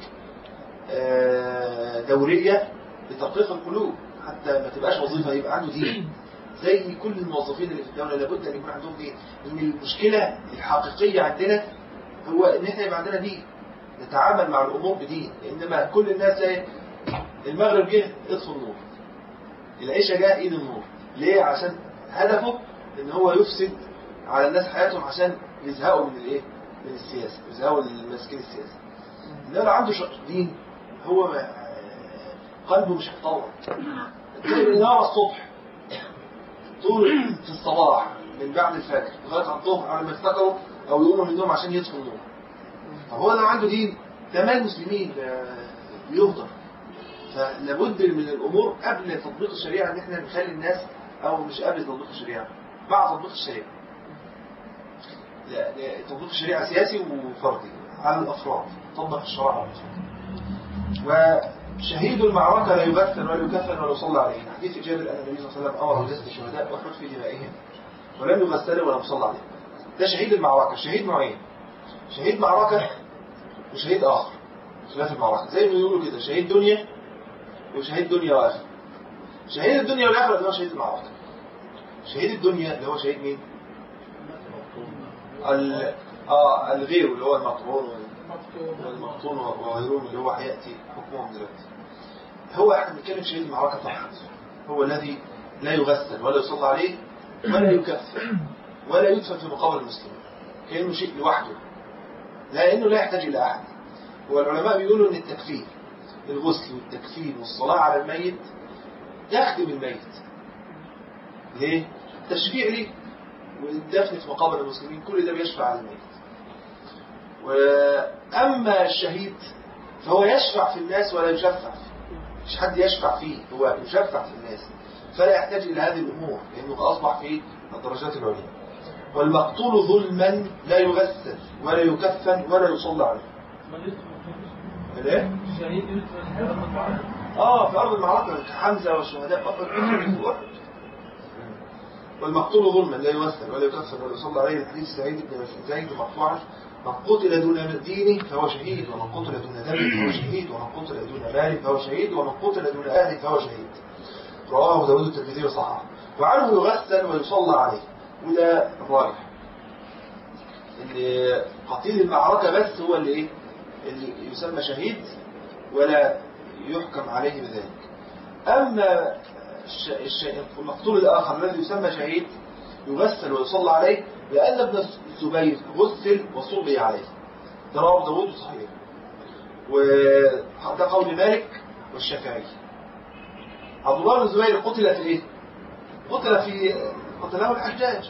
دورية لترقيق القلوب، حتى ما تبقاش وظيفة، يبقى عنده دين. زي كل الموظفين اللي في الدولة لابد أن يكون عندهم دين. إن المشكلة الحقيقية عندنا هو إن إحنا يبقى عندنا دين، نتعامل مع الأمور بدين. إنما كل الناس المغرب جه اطفوا النور، العيشة جاء إيد النور. ليه؟ عشان هدفه إن هو يفسد على الناس حياتهم، عشان يزهقوا من من السياسة، يزهقوا المسكين السياسة. إنما عنده دين هو قلبه مش هيتطور. النهار الصبح طول في الصباح من بعد الفجر لغاية الظهر على ما يفتكروا أو يقوموا من النوم عشان يطفوا النور. طب هو لو عنده دين تمام المسلمين بيهدر. فلابد من الأمور قبل تطبيق الشريعة إن احنا نخلي الناس، أو مش قبل تطبيق الشريعة، بعد تطبيق الشريعة. تطبيق الشريعة سياسي وفردي على الأفراد، تطبق الشرع على الأفراد. وشهيد المعركة لا يغسل ولا يكفن ولا يصلى عليه. حديث جابر أن النبي صلى الله عليه وسلم أمر بغسل الشهداء وحد في دمائهم ولم يغسلوا ولا يصلى عليه. ده شهيد المعركة. الشهيد نوعين، شهيد معركة وشهيد آخر خلاف المعركة. زي ما يقولوا كده شهيد دنيا وشهيد دنيا وآخر. شهيد الدنيا والآخرة اللي هو شهيد المعركة. شهيد الدنيا اللي هو شهيد مين؟ الغير اللي هو المطعون والمقطون وغيرهم اللي هو هيأتي حكمهم دلوقتي. هو احنا بنتكلم شهيد المعركة فقط، هو الذي لا يغسل ولا يصلى عليه ولا يكفر ولا يدفن في مقابر المسلمين، كأنه شيء لوحده، لأنه لا يحتاج إلى أحد. والعلماء بيقولوا أن التكفير، الغسل والتكفير والصلاة على الميت يخدم الميت. ليه؟ تشفيع ليه، والدفن في مقابر المسلمين، كل ده بيشفع على الميت. وأما الشهيد فهو يشفع في الناس ولا يشفع فيه، مش حد يشفع فيه، هو يشفع في الناس، فلا يحتاج إلى هذه الأمور لأنه أصبح في الدرجات العليا. والمقتول ظلما لا يغسل ولا يكفن ولا يصلى عليه. ليه؟ الشهيد في أرض المعركة كحمزة والشهداء فقط في أحد. والمقتول ظلما لا يغسل ولا يكفن ولا يصلى عليه. الحديث سعيد بن زيد مرفوعا: من قتل دون دينه فهو شهيد، ومن قتل دون دمه فهو شهيد، ومن قتل دون ماله فهو شهيد، ومن قتل دون أهله فهو شهيد. رواه أبو داود الترمذي وصححه. وعنه يغسل ويصلى عليه. وده الراجح ان قتيل المعركة بس هو اللي يسمى شهيد ولا يحكم عليه بذلك. أما المقتول الآخر الذي يسمى شهيد يغسل ويصلى عليه، لأن ابن الزبير غسل وصلي عليه. ده رواه داود صحيح، وده قول مالك والشافعي. عبد الله بن الزبير قتل في ايه؟ قتله الحجاج.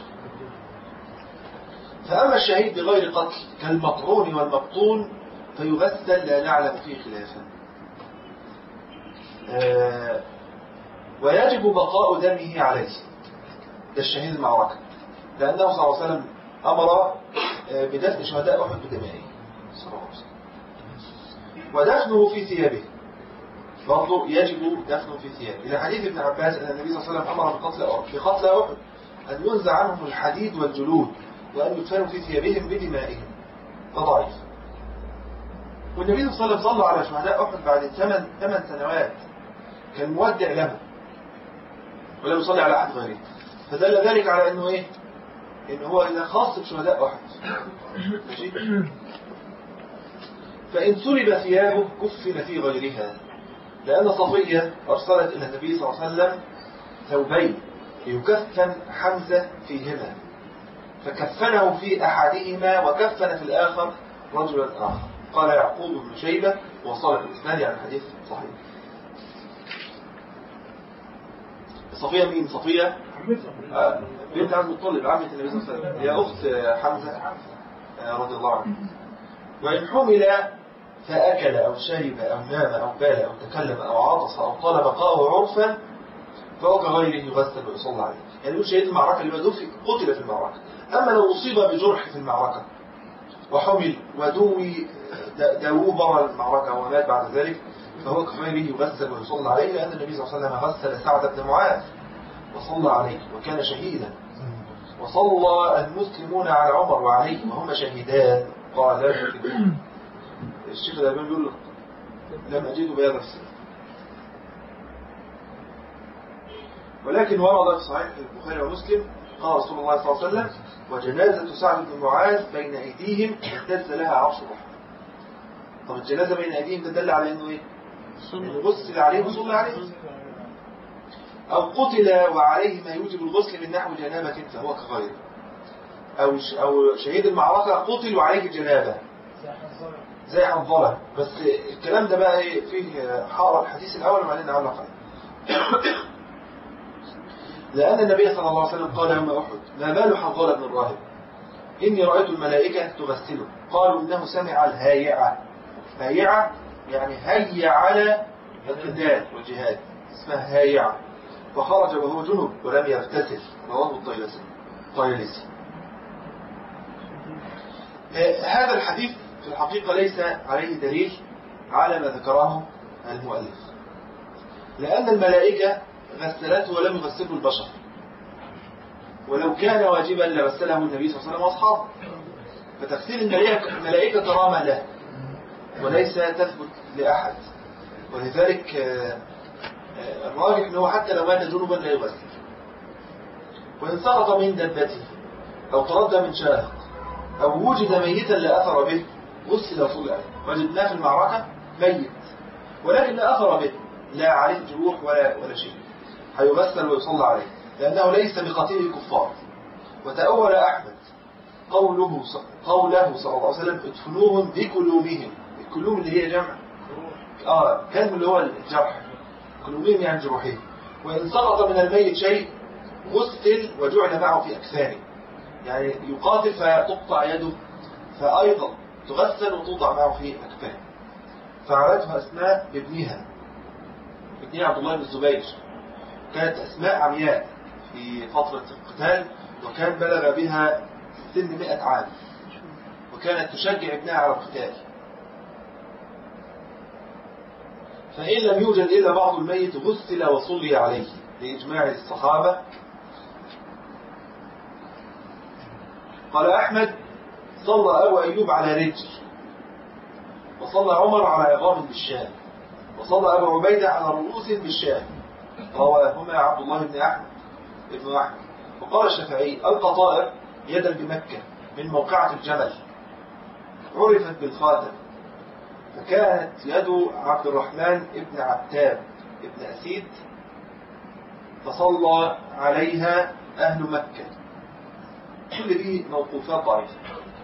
فأما الشهيد بغير قتل كالمطعون والمقتول فيغسل، لا نعلم فيه خلافا. ويجب بقاء دمه عليه، ده الشهيد المعركة، لأنه صلى الله عليه وسلم أمر بدفن شهداء أحد بدمائه صلى الله عليه وسلم. ودفنه في ثيابه برضه يجب دفنه في ثيابه، إلى حديث ابن عباس أن النبي صلى الله عليه وسلم أمر بقتل أحد أن ينزع عنهم الحديد والجلود وأن يدفنوا في ثيابهم بدمائهم. فضعيف. والنبي صلى الله عليه وسلم صلى على شهداء أحد بعد 8 سنوات، كان مودع له ولم يصلي على أحد غيره، فدل ذلك على أنه إيه؟ إنه هو إذا خاص بشهداء أحد. ماشي؟ فإن سلب ثيابه كفن في غيرها، لأن صفية أرسلت إلى النبي صلى الله عليه وسلم ثوبين ليكفن حمزة فيهما، فكفنه في أحدهما وكفن في الآخر رجلا آخر. قال يعقوب بن شيبة وصالح الإسناد عن الحديث صحيح. صفية مين؟ صفية بنت عبد المطلب عمة النبي صلى الله عليه وسلم، هي أخت حمزة رضي الله عنه. وإن حمل فأكل أو شرب أو نام أو بال أو تكلم أو عطس أو طال بقاؤه عرفا فهو كغيره يغسل ويصلى عليه. يعني يقول شهيد المعركة اللي قتل في المعركة. أما لو أصيب بجرح في المعركة وحمل وداوه برا المعركة ومات بعد ذلك فهو كغيره يغسل ويصلى عليه، لأن النبي صلى الله عليه وسلم غسل سعد بن معاذ وصلى عليه وكان شهيدا، وصلى المسلمون على عمر وعليه وهم شهيدان. قال لا يمكن. الشيخ الألباني يقول لم أجده بهذا السنة، ولكن ورد في صحيح البخاري ومسلم قال رسول الله صلى الله عليه وسلم وجنازة سعد بن معاذ بين أيديهم اهتز لها عرش الرحمن. طب الجنازة بين أيديهم تدل على أنه إيه؟ أنه غسل عليه وصلى عليه، أو قتل وعليه ما يوجب الغسل من نحو جنابة فهو كغيره، أو شهيد المعركة قتل وعليه جنابة زي حنظلة. بس الكلام ده بقى إيه فيه حارة الحديث الأول وبعدين نعلق عليه. لأن النبي صلى الله عليه وسلم قال يوم أحد ما بال حنظلة بن الراهب إني رأيت الملائكة تغسله، قالوا إنه سمع الهايعة. هايعة يعني هيا على القتال والجهاد، اسمها هايعة، فخرج وهو جنب ولم يغتسل. رواه الطيالسي. هذا الحديث في الحقيقة ليس عليه دليل على ما ذكره المؤلف، لأن الملائكة غسلته ولم يغسله البشر، ولو كان واجبا لغسله النبي صلى الله عليه وسلم وأصحابه. فتغسيل الملائكة كرامة له وليس تثبت لأحد، ولذلك الراجح أنه حتى لو مات جنبا لا يغسل. وإن سقط من دبته أو تردى من شاهق أو وجد ميتا لا أثر به غسل وصلى عليه. وجدناه في المعركة ميت ولكن لا أثر به، لا عليه جروح ولا شيء، هيغسل ويصلى عليه لأنه ليس بقتيل الكفار. وتأول أحمد قوله صلى الله عليه وسلم ادفنوهم بكلومهم. الكلوم اللي هي جمع كلم اللي هو الجرح، كلومهم يعني جروحهم. وإن سقط من الميت شيء غسل وجعل معه في أكفانه، يعني يقاتل فتقطع يده فأيضا تغسل وتوضع معه في أكفانه. فعلتها أسماء ابنها عبد الله بن الزبير، كانت أسماء عمياء في فترة القتال، وكان بلغ بها سن 100 عام، وكانت تشجع ابنها على القتال. فإن لم يوجد إلا بعض الميت غسل وصلي عليه لإجماع الصحابة. قال أحمد صلى أبو أيوب على رجل، وصلى عمر على عظام بالشام، وصلى أبو عبيدة على رؤوس بالشام. رواهما عبد الله بن أحمد ابن أحمد. وقال الشافعي القطائر يدا بمكة من موقعة الجمل عرفت بالخاتم، فكانت يد عبد الرحمن ابن عتاب ابن أسيد فصلى عليها أهل مكة. كل دي موقوفات ضعيفة.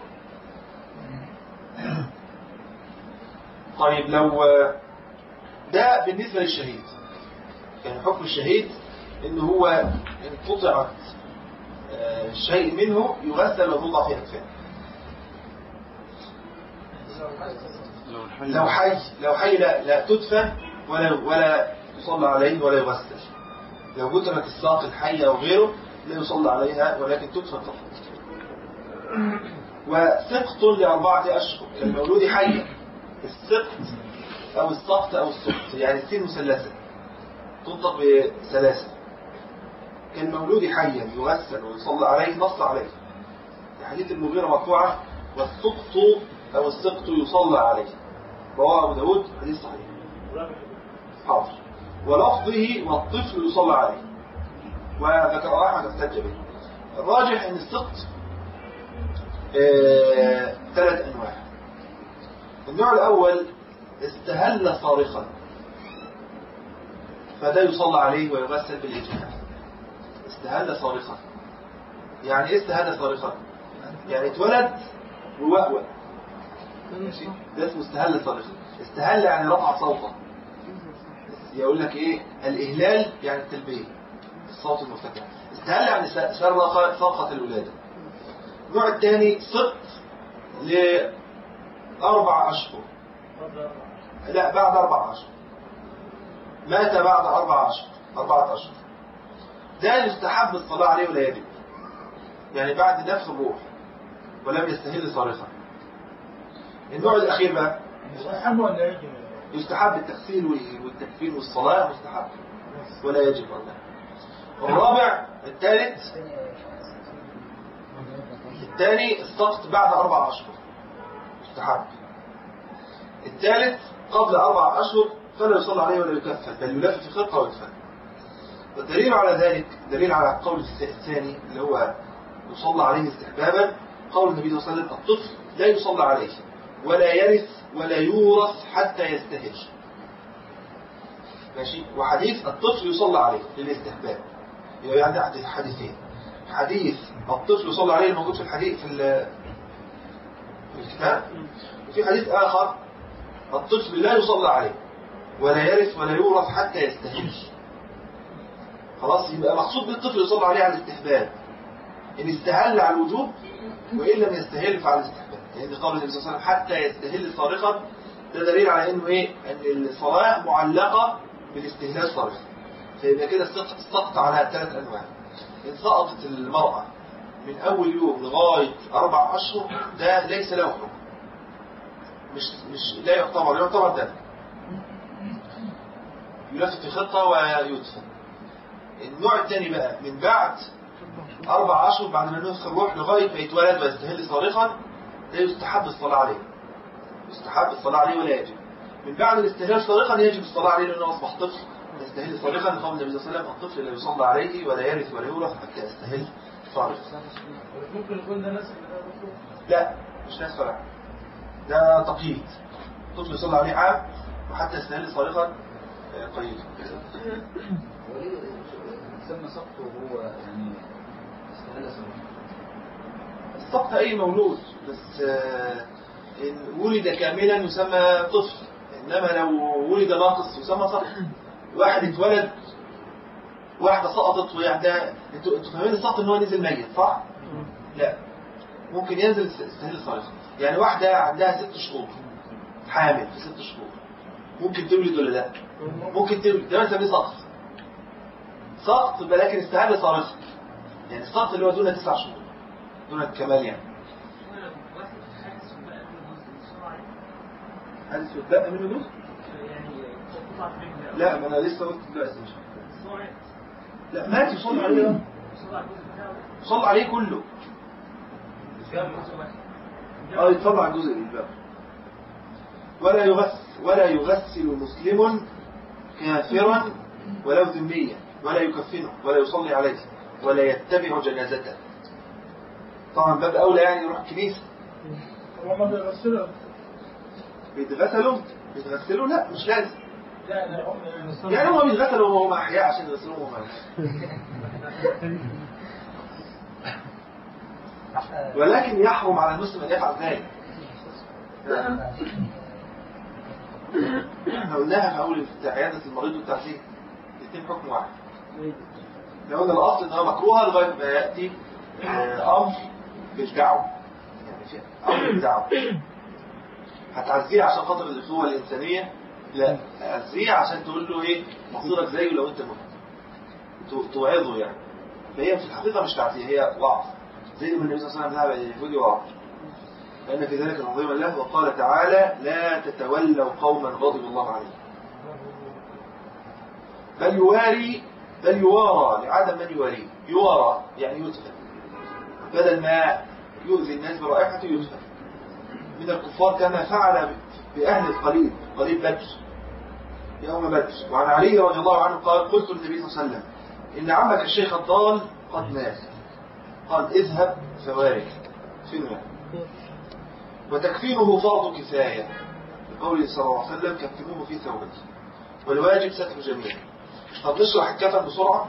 طيب لو ده بالنسبة للشهيد، يعني حكم الشهيد إن هو انقطعت شيء منه يغسل ويوضع في أكفانه. لو حي لا تدفن ولا يصلى عليه ولا يغسل. لو قدرت الساق الحية أو غيره لا يصلى عليها ولكن تدفن فقط. وسقط ل4 أشهر كالمولود حيا. السقط أو السقط أو السقط يعني السين مثلثة تنطق بثلاثة. كالمولود حيا يغسل ويصلى عليه نص عليه. حديث المغيرة مرفوعة والسقط أو السقط يصلى عليه رواه أبو داود حديث صحيح. حاضر. ولفظه والطفل يصلى عليه وذكر أحمد احتج به. الراجح أن السقط 3 أنواع. النوع الأول استهل صارخا فده يصلى عليه ويغسل بالإجماع. استهل صارخا يعني إيه استهل صارخا؟ يعني اتولد ووأوأ، ده اسمه استهل صارخا. استهل يعني رفع صوته. يقول لك ايه الإهلال يعني التلبية الصوت المرتفع. استهل يعني شرق ساقة الولادة. النوع الثاني سقط ل4 أشهر. لا بعد 4 أشهر. مات بعد 4 أشهر. ده يستحب الصلاة عليه ولا يجب، يعني بعد نفس الروح ولم يستهل صارخا. النوع الأخير بقى يستحب ولا يجب؟ يستحب التغسيل والتكفين والصلاة مستحب ولا يجب والله. الرابع الثاني السقط بعد 4 أشهر مستحب. الثالث قبل 4 أشهر فلا يصلى عليه ولا يكفن بل يلف في خرقة ويدفن. والدليل على ذلك دليل على القول الثاني اللي هو يصلى عليه استحبابا قول النبي صلى الله عليه وسلم الطفل لا يصلى عليه ولا يرث ولا يورث حتى يستهج. ماشي. وحديث الطفل يصلى عليه للاستحباب. يعني عندي حديثين. حديث الطفل يصلى عليه الموجود في الحديث في الكتاب، وفي حديث آخر الطفل لا يصلى عليه ولا يرث ولا يورث حتى يستهج. خلاص يبقى مقصود بالطفل يصلى عليه على الاستحباب إن استهل على الوجوب وإن لم يستهل فعلى الاستحباب. يعني قول النبي صلى الله عليه وسلم حتى يستهل صارخا ده دليل على إنه إيه أن الصلاة معلقة بالاستهلال صارخا. فيبقى كده السقط على 3 أنواع. إن سقطت المرأة من أول يوم لغاية 4 أشهر ده ليس له حكم، مش لا يعتبر دم، يلف في خطة ويدفن. النوع الثاني بقى من بعد 4 أشهر بعد ما ينفخ الروح لغاية ما يتولد ويستهل صارخا لا يستحب الصلاة عليه. يستحب الصلاة عليه ولا يجب. من بعد الاستهلال صارخا يجب الصلاة عليه لأنه أصبح طفل يستهل صارخا. قال النبي صلى الله عليه وسلم الطفل لا يصلى عليه ولا يرث ولا يورث حتى يستهل صارخا. ممكن يكون ده ناس؟ لا مش ناس فرع، ده تقييد. الطفل يصلى عليه عام وحتى يستهل صارخا قيد. سمى سقطه هو يعني استهل صارخا. السقط أي مولود بس إن ولد كاملا يسمى طفل، إنما لو ولد ناقص يسمى سقط. واحد اتولد واحدة سقطت ويعني انتوا فاهمين السقط ان هو نزل ميت صح؟ لا ممكن ينزل استهل صارخا. يعني واحدة عندها 6 شهور حامل في 6 شهور ممكن تولد ولا لا؟ ممكن تولد، ده نسميه سقط ولكن استهل صارخا. يعني السقط اللي هو دون 9 شهور دون الكمال. يعني هل يتبقى منه جزء؟ لا ما انا لسه قلت دلوقتي مش لا مات يصلي عليه، يصلي عليه كله. يتصلى على الجزء الباقي. ولا يغسل مسلم كافرا ولو ذميا ولا يكفنه ولا يصلي عليه ولا يتبع جنازته. طبعا باب أولى يعني يروح الكنيسة. هو ما بيغسلوا. بيتغسلوا لا مش لازم. لا هم يعني هم بيتغسلوا وهم أحياء عشان يغسلوا وهم ولكن يحرم على المسلم أن يفعل ذلك. احنا قلناها في أول عيادة المريض والتعزيز الاثنين حكم واحد. لو قلنا الأصل إنها مكروهة لغاية ما يأتي أمر بالدعوة، يعني في أمر بالدعوة. هتعزيه عشان خاطر الأخوة الإنسانية؟ لا، تعزيه عشان تقول له إيه مصيرك زيه لو أنت مت، توعظه يعني. فهي في الحقيقة مش تعزيه، هي وعظ، زي ما النبي صلى الله عليه وسلم يقول وعظ. لأن في ذلك عظيما له، وقال تعالى: لا تتولوا قوما غضب الله عليهم. بل يوارى لعدم من يواريه. يوارى يعني يدفن، بدل ما يؤذي الناس برائحته يدفن. من الكفار كما فعل بأهل القليب، قليب بدر، يوم بدر. وعن علي رضي الله عنه قال: قلت للنبي صلى الله عليه وسلم: إن عمك الشيخ الضال قد مات. قال: اذهب فوارك في الماء. وتكفينه فرض كفاية، لقوله صلى الله عليه وسلم: كفنوه في ثوبه. والواجب ستر جميع. طب نشرح الكفن بسرعة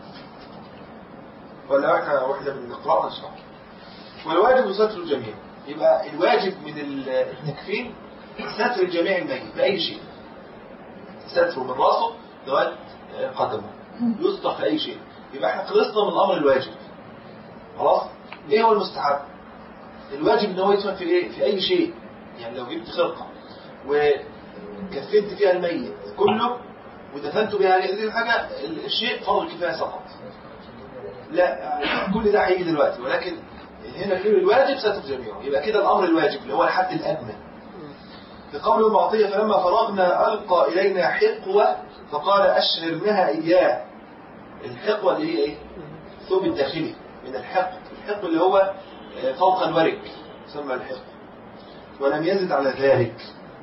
ولا واحنا بنقرأ نشرح؟ والواجب ستر الجميع. يبقى الواجب من التكفين ستر جميع الميت بأي شيء، ستره من راسه لغاية قدمه، يستر في أي شيء. يبقى احنا خلصنا من الأمر الواجب. خلاص. ايه هو المستحب؟ الواجب ان هو يدفن في ايه؟ في أي شيء. يعني لو جبت خرقة وكفنت فيها الميت كله ودفنت بها هذه الحاجة، الشيء فرض كفاية سقط. لا، كل ده هيجي دلوقتي، ولكن هنا في الواجب ستر جميعه. يبقى كده الأمر الواجب اللي هو الحد الأدنى. في قوله معطية: فلما فرغنا ألقى إلينا حقوة فقال أشعرنها إياه. الحقوة اللي هي إيه؟ الثوب الداخلي من الحق. الحق اللي هو فوق الورك يسمى الحق. ولم يزد على ذلك.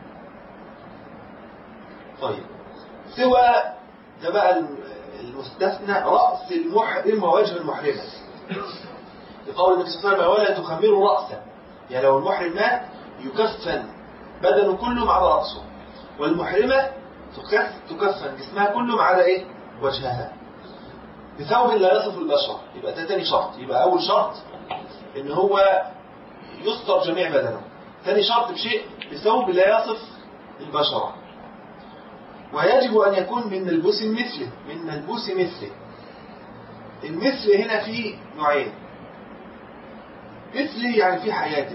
طيب، سوى ده بقى المستثنى رأس المحرم ووجه المحرمة. لقول النبي صلى الله عليه وسلم: ولا تخمروا رأسه. يعني لو المحرم مات يكفن بدنه كله ما عدا رأسه، والمحرمة تكفن جسمها كله ما عدا ايه؟ وجهها، بثوب لا يصف البشرة. يبقى ده تاني شرط. يبقى أول شرط إن هو يستر جميع بدنه. ثاني شرط بثوب لا يصف البشرة. ويجب أن يكون من ملبوس مثله. من ملبوس مثله. المثل هنا فيه نوعين. مثلي يعني في حياته،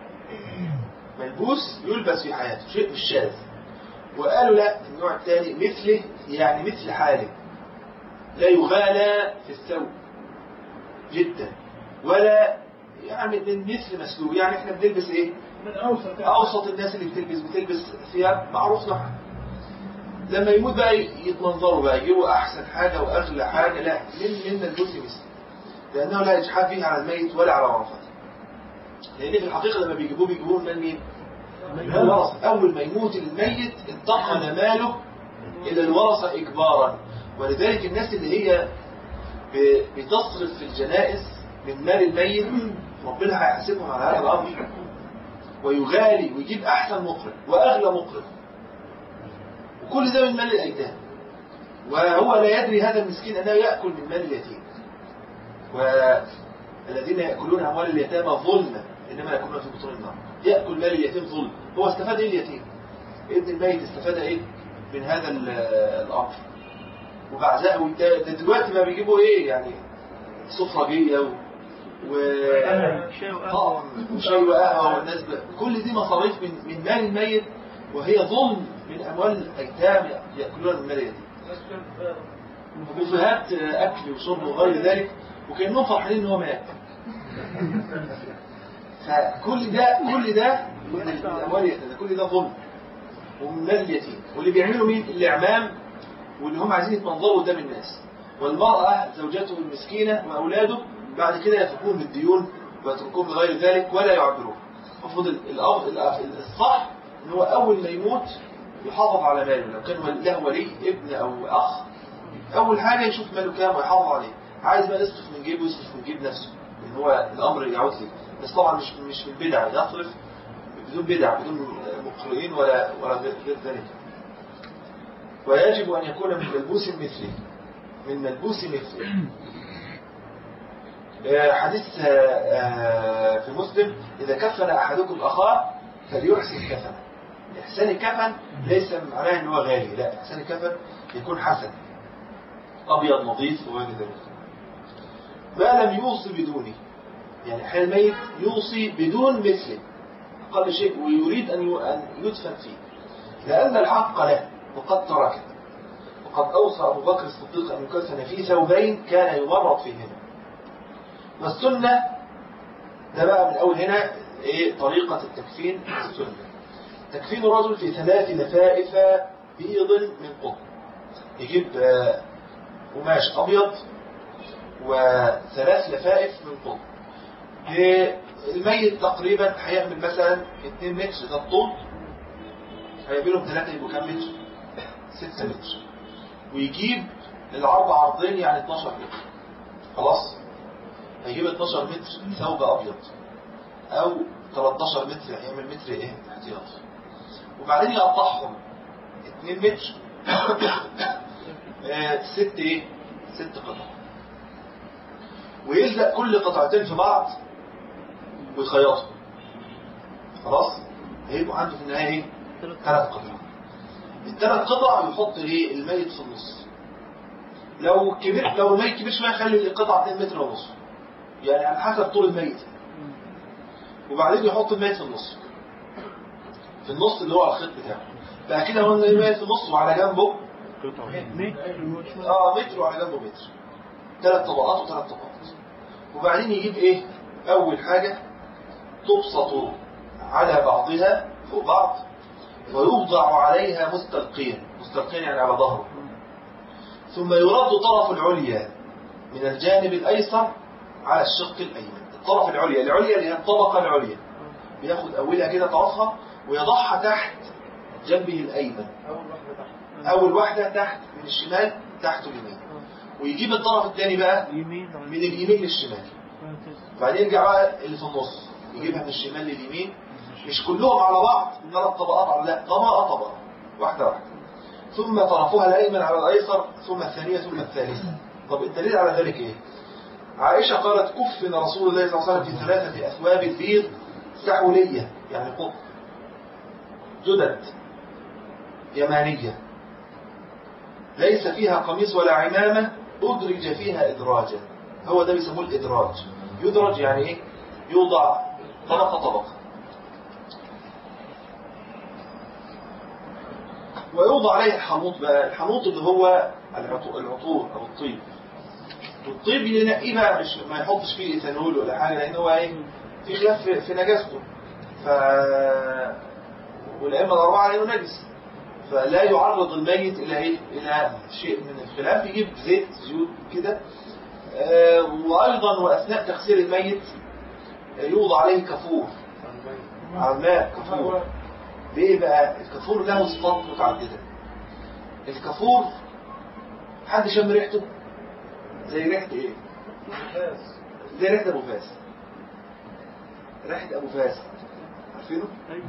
ملبوس يلبس في حياته، شيء مش شاذ. وقالوا لا، النوع الثاني مثله يعني مثل حاله، لا يغالى في الثوب جدا، ولا يعني من مثل مسلوب. يعني احنا بنلبس ايه؟ من اوسط الناس اللي بتلبس ثياب معروف نوعها. لما يموت بقى يتمنظروا بقى، يجيبوا احسن حاجه واغلى حاجه. لا، من البوس مثل، لانه لا اجحاف فيه على الميت ولا على ورثته. لان في الحقيقه لما بيجيبوه من مين؟ من الورثه. اول ما يموت الميت انتقل ماله الى الورثه اجبارا. ولذلك الناس اللي هي بتصرف في الجنائز من مال الميت، ربنا هيحاسبهم على هذا الامر، ويغالي ويجيب احسن مقرن واغلى مقرن، وكل ده من مال الايتام. وهو لا يدري هذا المسكين انه ياكل من مال اليتيم. والذين ياكلون اموال اليتامى ظلما انما ياكلون في بطون النار. ياكل مال اليتيم ظلم. هو استفاد ايه اليتيم؟ ابن الميت استفاد ايه من هذا الامر؟ وبعزاء دلوقتي ما بيجيبوا ايه يعني؟ سفرجيه وشاي وقهوه والناس كل دي مصاريف من مال الميت، وهي ظلم من اموال الايتام ياكلون من مال اليتيم. وبوفيهات اكل وشرب وغير ذلك، وكانهم فرحانين ان هو مات. فكل ده من اموال اليتيم، كل ده ظلم ومن مال اليتيم. واللي بيعملوا مين؟ الاعمام، واللي هم عايزين يتمنظروا قدام الناس. والمرأة زوجته المسكينة وأولاده بعد كده يفكون بالديون ويتركوهم لغير ذلك ولا يعبرون. المفروض الصح ان هو أول ما يموت يحافظ على ماله. لو كان له ولي ابن أو أخ، أول حاجة يشوف ماله كام ويحافظ عليه. عايز بقى يصرف من جيبه يصرف من جيب نفسه، لأن هو الأمر يعود ليه. بس طبعا مش من بدعة، يصرف بدون بدعة، بدون مقرئين ولا غير ذلك. ويجب أن يكون من ملبوس مثله، من ملبوس مثله. حديث في مسلم: إذا كفن أحدكم أخاه فليحسن كفنه. إحسان الكفن ليس معناه أنه غالي، لا، إحسان الكفن يكون حسن أبيض نظيف وغير ذلك. ما لم يوصي بدونه، يعني حين الميت يوصي بدون مثله أقل شيء ويريد أن يدفن فيه، لأن الحق له وقد تركه. وقد أوصى أبو بكر الصديق أن يكفن في ثوبين كان يمرض فيهما. والسنة ده بقى من أول هنا طريقة التكفين. السنة تكفين الرجل في 3 لفائف بيض من قطن، يجيب قماش أبيض و3 لفائف من قطن. الميت تقريبا هيعمل مثلا 2 متر ده الطول، هيعملهم 3 يبقوا كام متر؟ 6 متر. ويجيب العرض عرضين يعني 12 متر. خلاص هيجيب 12 متر ثوب أبيض، أو 13 متر هيعمل متر احتياطي. وبعدين يقطعهم 2 متر 6 قطع، ويلزق كل قطعتين في بعض ويخيطهم. خلاص هيبقوا عنده في النهاية 3 قطع. ال3 قطع يحط الميت في النص. لو الميت كبير شوية يخلي القطعة 2 متر ونص، يعني على حسب طول الميت. وبعدين يحط الميت في النص اللي هو الخيط بتاعه. بقى كده هو الميت في النص وعلى جنبه متر وعلى جنبه متر، 3 طبقات و3 طبقات. وبعدين يجيب أول حاجة تبسط على بعضها فوق بعض، ويوضع عليها مستلقيا يعني على ظهره. ثم يرد طرف العليا من الجانب الأيسر على الشق الأيمن. الطرف العليا اللي هي الطبقة العليا، بياخد أولها كده طرفها ويضعها تحت جنبه الأيمن. أول واحدة تحت من الشمال تحت اليمين، ويجيب الطرف الثاني بقى من اليمين للشمال. بعدين يرجع بقى اللي في النص يجيبها من الشمال لليمين، مش كلهم على بعض 3 طبقات، لا، طبقة واحدة. ثم طرفها الأيمن على الأيسر، ثم الثانية، ثم الثالثة. طب الدليل على ذلك إيه؟ عائشة قالت: كفن رسول الله صلى الله عليه وسلم في 3 أثواب بيض سحولية، يعني قطن جدد يمانية، ليس فيها قميص ولا عمامة، أدرج فيها إدراجا. هو ده بيسموه الإدراج. يدرج يعني يوضع طبقة. ويوضع عليه الحنوط بقى. الحنوط اللي هو العطور أو الطيب. والطيب ينقيه بقى، ما يحطش فيه إيثانول ولا حاجة، لأن هو في خلاف في نجاسته. والأئمة الأربعة لأنه نجس، فلا يعرض الميت إلى شيء من الخلاف. يجيب زيوت كده. وأيضا وأثناء تغسيل الميت يوضع عليه كفور على الماء. كفور ليه بقى؟ الكفور له صفات متعددة. الكفور حد شم ريحته؟ زي ريحة ايه؟ زي ريحة أبو فاس. ريحة أبو فاس عارفينه؟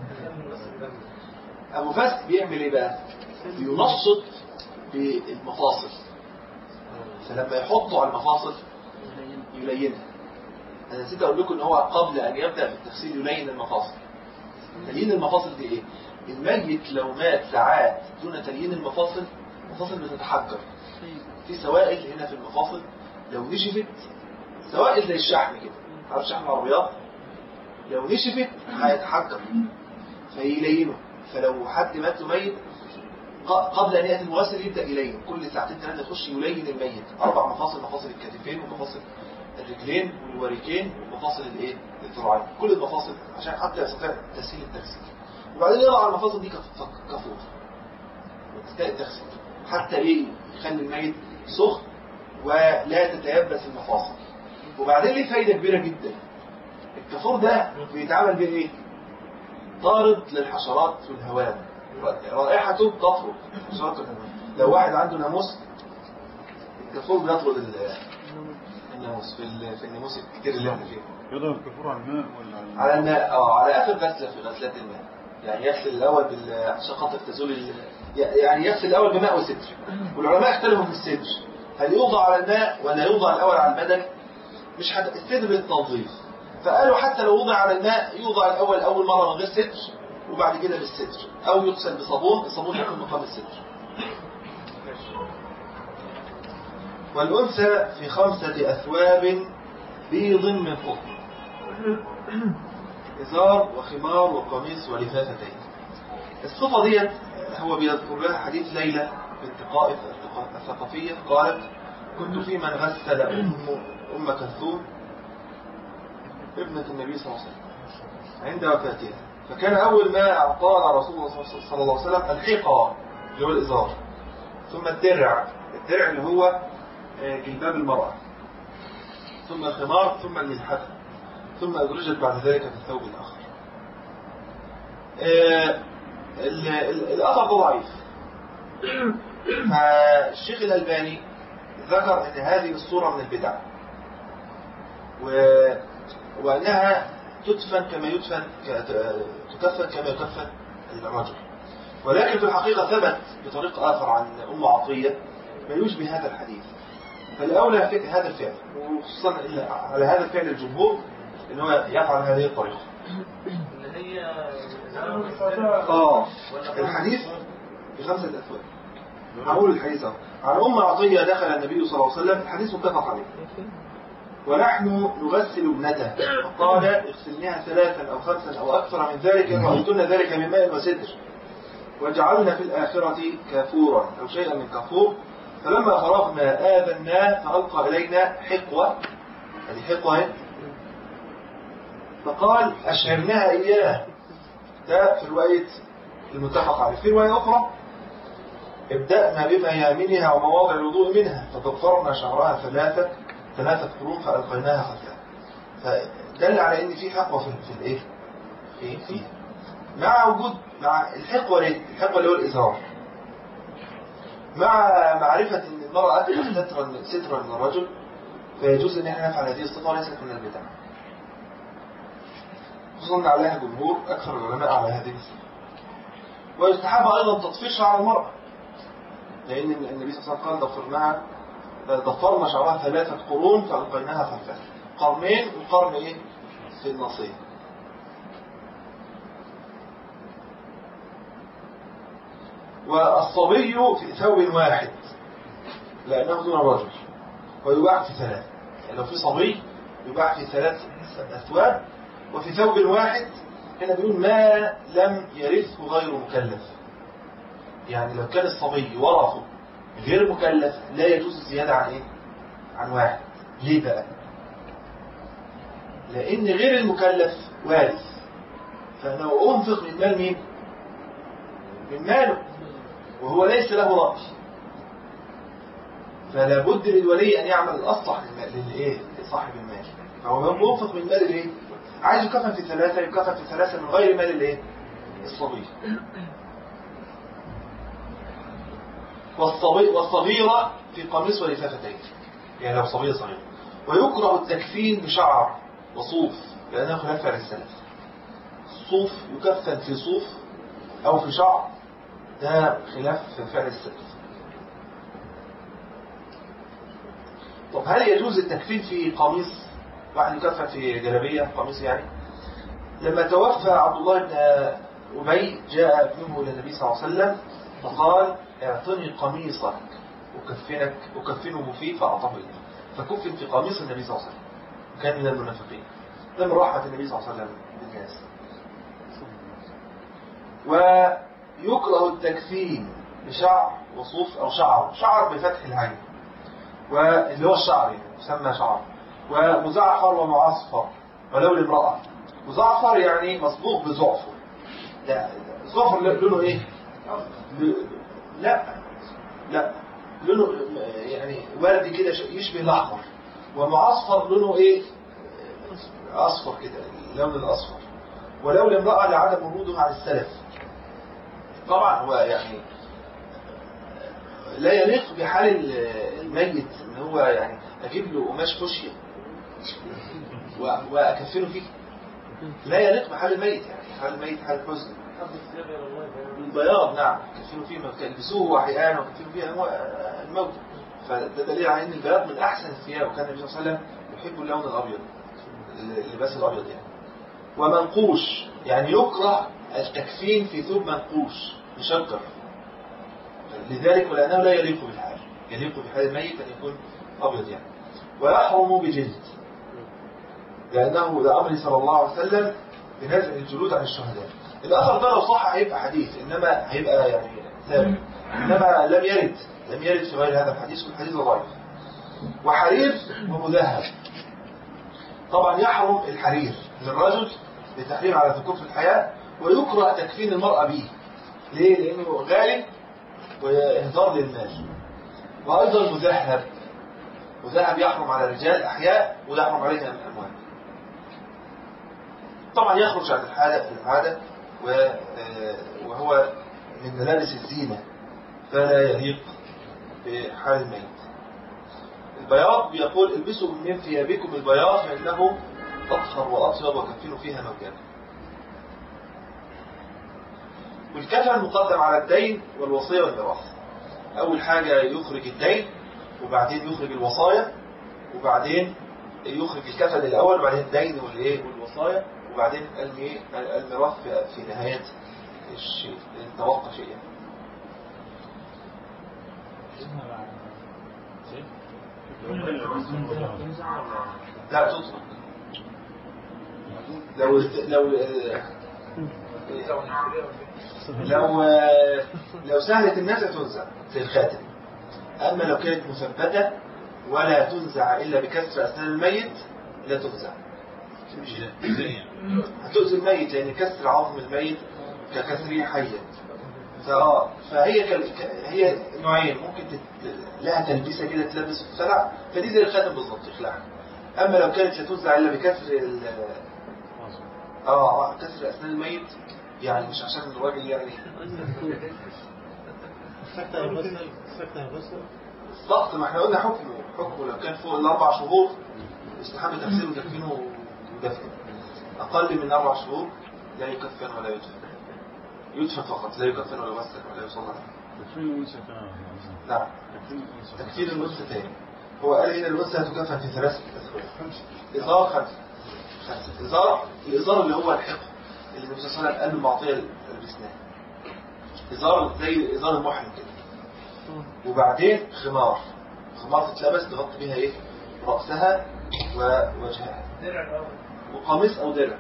أبو فاس بيعمل ايه بقى؟ بينشط بالمفاصل، فلما يحطه على المفاصل يلينها. أنا نسيت أقول لكم إن هو قبل أن يبدأ في التغسيل يلين المفاصل. تليين المفاصل دي إيه؟ الميت لو مات ساعات دون تليين المفاصل بتتحجر. في سوائل هنا في المفاصل لو نشفت، سوائل زي الشحم كده، عارف شحم العربيات؟ لو نشفت هيتحجر فيلينه. فلو حد مات له ميت قبل أن يأتي المغسل يبدأ يلين، كل 2-3 يخش يلين الميت. 4 مفاصل: مفاصل الكتفين ومفاصل الرجلين والوريكين ومفاصل الذراعين، كل المفاصل عشان حتى يستطيع تسهيل التغسيل. وبعدين يضع المفاصل دي كفور وتستاء التغسيل حتى يخلي الميت سخن ولا تتيبس المفاصل. وبعدين ليه فايدة كبيرة جدا. الكفور ده بيتعمل بايه؟ طارد للحشرات والهوام، رائحته تطرد حشرات الهوام. لو واحد عنده ناموس الكفور بيطرد الناموس في الناموس الكتير اللي احنا فيه. يضرب الكفور على الماء ولا على الماء، على اخر غسله في غسلات الماء. يعني يغسل الاول عشان خاطر تزول يعني يغسل الاول بماء وستر. والعلماء اختلفوا في الستر، هل يوضع على الماء ولا يوضع الاول على البدن؟ مش الستر بالتنظيف، فقالوا حتى لو وضع على الماء يوضع الاول اول مره من غير ستر وبعد كده بالستر، او يغسل بصابون، الصابون يكون مقام الستر. والأنثى في 5 أثواب بيض من قطن، إزار وخمار وقميص ولفافتين. الصفة ديت هو بيذكر لها حديث ليلى بنت قائف الثقفية قالت: كنت في من غسل أم كلثوم ابنة النبي صلى الله عليه وسلم عند وفاتها، فكان أول ما أعطانا رسول الله صلى الله عليه وسلم الحقة اللي هو الإزار، ثم الدرع اللي هو جلباب المرأة، ثم الخمار، ثم الملحفة، ثم أدرجت بعد ذلك في الثوب الآخر. الأثر ده ضعيف، فالشيخ الألباني ذكر أن هذه الصورة من البدع، وأنها تكفن كما يكفن الرجل، ولكن في الحقيقة ثبت بطريق آخر عن أم عطية ما يشبه هذا الحديث، فالأولى هذا الفعل، وخصوصا على هذا الفعل الجمهور إن هو يفعل هذه الطريقة اللي هي الحديث في 5 أثواب. هقول الحديث عن أم عطية دخل النبي صلى الله عليه وسلم، الحديث متفق عليه، ونحن نغسل ابنته، فقال: اغسلنها 3 أو 5 أو أكثر من ذلك إن رأيتن ذلك من ماء وستر، وجعلنا في الآخرة كافورا أو شيئا من كافور، فلما فرغنا آذناه فألقى إلينا حقوة، هذه حقوة، فقال: أشعرناها إياه. ده في رواية المتفق عليه. في رواية أخرى: ابدأنا بميامنها ومواضع الوضوء منها، فضفرنا شعرها 3 قرون فألقيناها خلفها. فدل على إن في حقوة في الإيه؟ فيها، مع وجود الحقوة اللي هو الإزار، مع معرفة أن المرأة سترا من الرجل، فيجوز أن احنا نفعل هذه الصفة ليست من البدع، خصوصا عليها جمهور أكثر العلماء على هذه الصفة. ويستحب أيضا تطفير شعر المرأة، لأن النبي صلى الله عليه وسلم قال: ضفرنا شعرها 3 قرون فألقيناها خلفها، قرنين، والقرن إيه؟ في النصية. والصبي في ثوب واحد لأنه دون الرجل، ويباع في 3، يعني لو في صبي يباع في 3 أثواب، وفي ثوب واحد هنا بيقول ما لم يرثه غير مكلف، يعني لو كان الصبي ورثه غير مكلف لا يجوز الزيادة عن إيه؟ عن 1. ليه بقى؟ لأن غير المكلف وارث، فلو أنفق من مال مين؟ من ماله، وهو ليس له رأي، فلا بد للولي أن يعمل الأصلح للإيه؟ لصاحب المال، فهو ينفق من مال الإيه؟ عايز يكفن في 3 يكفن في 3 من غير مال الإيه؟ الصبي. والصغيرة في قميص ولفافتين، يعني لو صبية صغيرة. ويكره التكفين بشعر وصوف لأنه خلاف فعل السلف. الصوف يكفن في صوف أو في شعر، ده خلاف فعل السلف. طب هل يجوز التكفين في قميص؟ واحد يكفن في جلابية قميص يعني. لما توفى عبد الله بن أبي جاء ابنه إلى النبي صلى الله عليه وسلم فقال: اعطني قميصك أكفنه فيه، فأعطاه إليه، فكفن في قميص النبي صلى الله عليه وسلم، كان من المنافقين. لما راحت النبي صلى الله عليه وسلم بالناس. ويكره التكفين بشعر وصوف أو شعر بفتح العين، واللي هو الشعر يسمى شعر، ومزعفر ومعصفر ولو لامرأة. مزعفر يعني مصبوغ بزعفر، لا زعفر لونه ايه؟ لا لونه يعني وردي كده يشبه الاحمر، ومعصفر لونه ايه؟ اصفر كده، اللون الاصفر. ولو لامرأة لعدم ورودها عن السلف. طبعا هو يعني لا يليق بحال الميت ان هو يعني اجيب له قماش فوشيا واكفنه فيه، لا يليق بحال الميت، يعني حال الميت حال حزن. البياض نعم كفنوا فيه، يلبسوه احيانا وكفنوا فيه الموت. فده دليل على ان البياض من احسن الثياب، وكان النبي صلى الله عليه وسلم يحب اللون الابيض، اللباس الابيض يعني. ومنقوش يعني يكره التكفين في ثوب منقوش مشجر، لذلك ولأنه لا يليق بالحال، يليق بحال الميت أن يكون أبيض يعني. ويحرم بجلد، لأنه لأمر صلى الله عليه وسلم بنزع الجلود عن الشهداء. الأثر ده لو صح هيبقى حديث، إنما هيبقى يعني ثابت، إنما لم يرد في غير هذا الحديث، والحديث ضعيف. وحرير ومذهب، طبعا يحرم الحرير للرجل لتحريم على ذكور في الحياة، ويكره تكفين المرأة به. ليه؟ لأنه غالب وإهدار للمال. وأيضا مذهب يحرم على الرجال أحياء ويحرم عليها الأموال. طبعا يخرج عن العادة وهو من ملابس الزينة، فلا يليق بحال الميت. البياض بيقول البسوا من ثيابكم البياض فإنه أطهر وأطيب وكفنوا فيها موتاكم. والكفن مقدم على الدين والوصية والميراث. أول حاجة يخرج الدين، وبعدين يخرج الوصايا، وبعدين يخرج الكفن الأول، وبعدين الدين والوصايا، وبعدين الميراث في نهاية الشيء، توقع شيء يعني. لا تطلق. لو سهلت الناس تنزع زي الخاتم. أما لو كانت مثبتة ولا تنزع إلا بكسر أسنان الميت لا تنزع. هتؤذي الميت، لأن كسر عظم الميت ككسره حيا. هي نوعين، ممكن لها تلبسة كده تلبس في السلع، فدي زي الخاتم بالظبط يخلعها. أما لو كانت لا تنزع إلا بكسر كسر أسنان الميت، يعني مش عشان الراجل يعني الضغط. ما احنا قلنا حكمه لو كان فوق ال4 شهور يستحب تغسيله وتكفينه ودفنه. أقل من 4 شهور لا يكفن ولا يدفن فقط، لا يكفن ولا يغسل ولا يصلى عليه. تكفين الأنثى نعم، تكفين الأنثى تاني. هو قال إن الأنثى هتكفن في 3 أسبوع. إزار 5. الإزار اللي هو الحق اللي النبي صلى الله عليه وسلم قال المعطية البسناه، إزار زي إزار المحرم كده. وبعدين خمار تتلبس تغطي بها رأسها ووجهها. وقميص أو درع.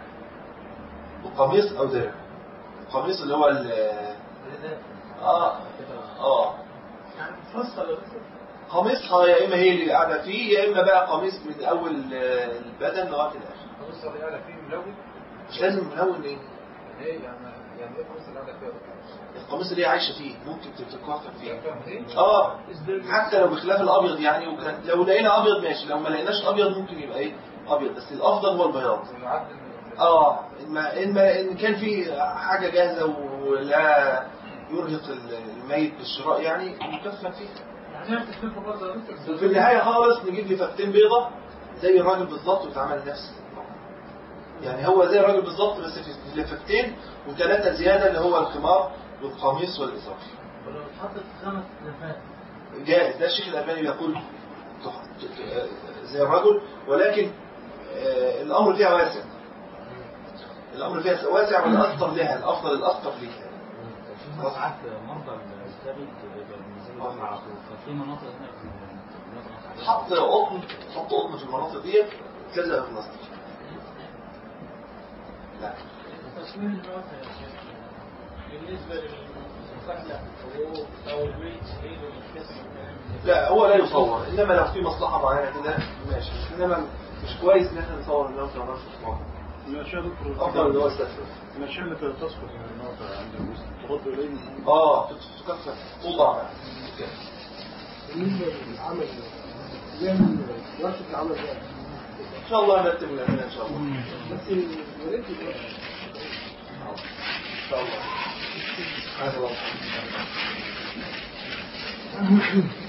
القميص اللي هو قميصها يا إما هي اللي قاعدة فيه، يا إما بقى قميص من أول البدن لغاية الآخر. القميص اللي قاعدة فيه ملون؟ مش لازم ملون. ايه يعني ايه القميص اللي قاعدة فيه؟ القميص اللي هي عايشة فيه ممكن تتكفن فيه. حتى لو بخلاف الأبيض يعني، وكان لو لقينا أبيض ماشي، لو ما لقيناش أبيض ممكن يبقى أبيض، بس الأفضل هو البياض. إن كان في حاجة جاهزة ولا يرهق الميت بالشراء يعني يكفن فيها. وفي النهاية خالص نجيب لي فكتين بيضة زي الراجل بالظبط وتعمل نفس يعني، هو زي الراجل بالظبط بس في لفتين و3 زيادة اللي هو الخمار والقميص والإزار. ولو اتحطت 5 لفات جائز. ده الشيخ الألباني بيقول زي الرجل، ولكن الأمر فيها واسع. والأسطر لها الأفضل لها. ساعات مرضى الكبد بيبقى على طول، ففي مناطق هنا حط قطن في المناطق دي تلزق في البلاستيك. لا تصميم الموتى يا شيخ بالنسبة للمفاهلة أو البيت لا هو لا يصور، إنما لو في مصلحة معينة كده ماشي، إنما مش كويس إن احنا نصور الموتى ونعرف نصور. أفضل اللي هو السفر. المشاهد التي تسقط من الموتى عند المسلم ترد إليه تتكفل توضع بالنسبة للعمل يعمل ورشة العمل ده إن شاء الله نرتب الأمين إن شاء الله. بس وريت إن شاء الله. سبحان الله. الله.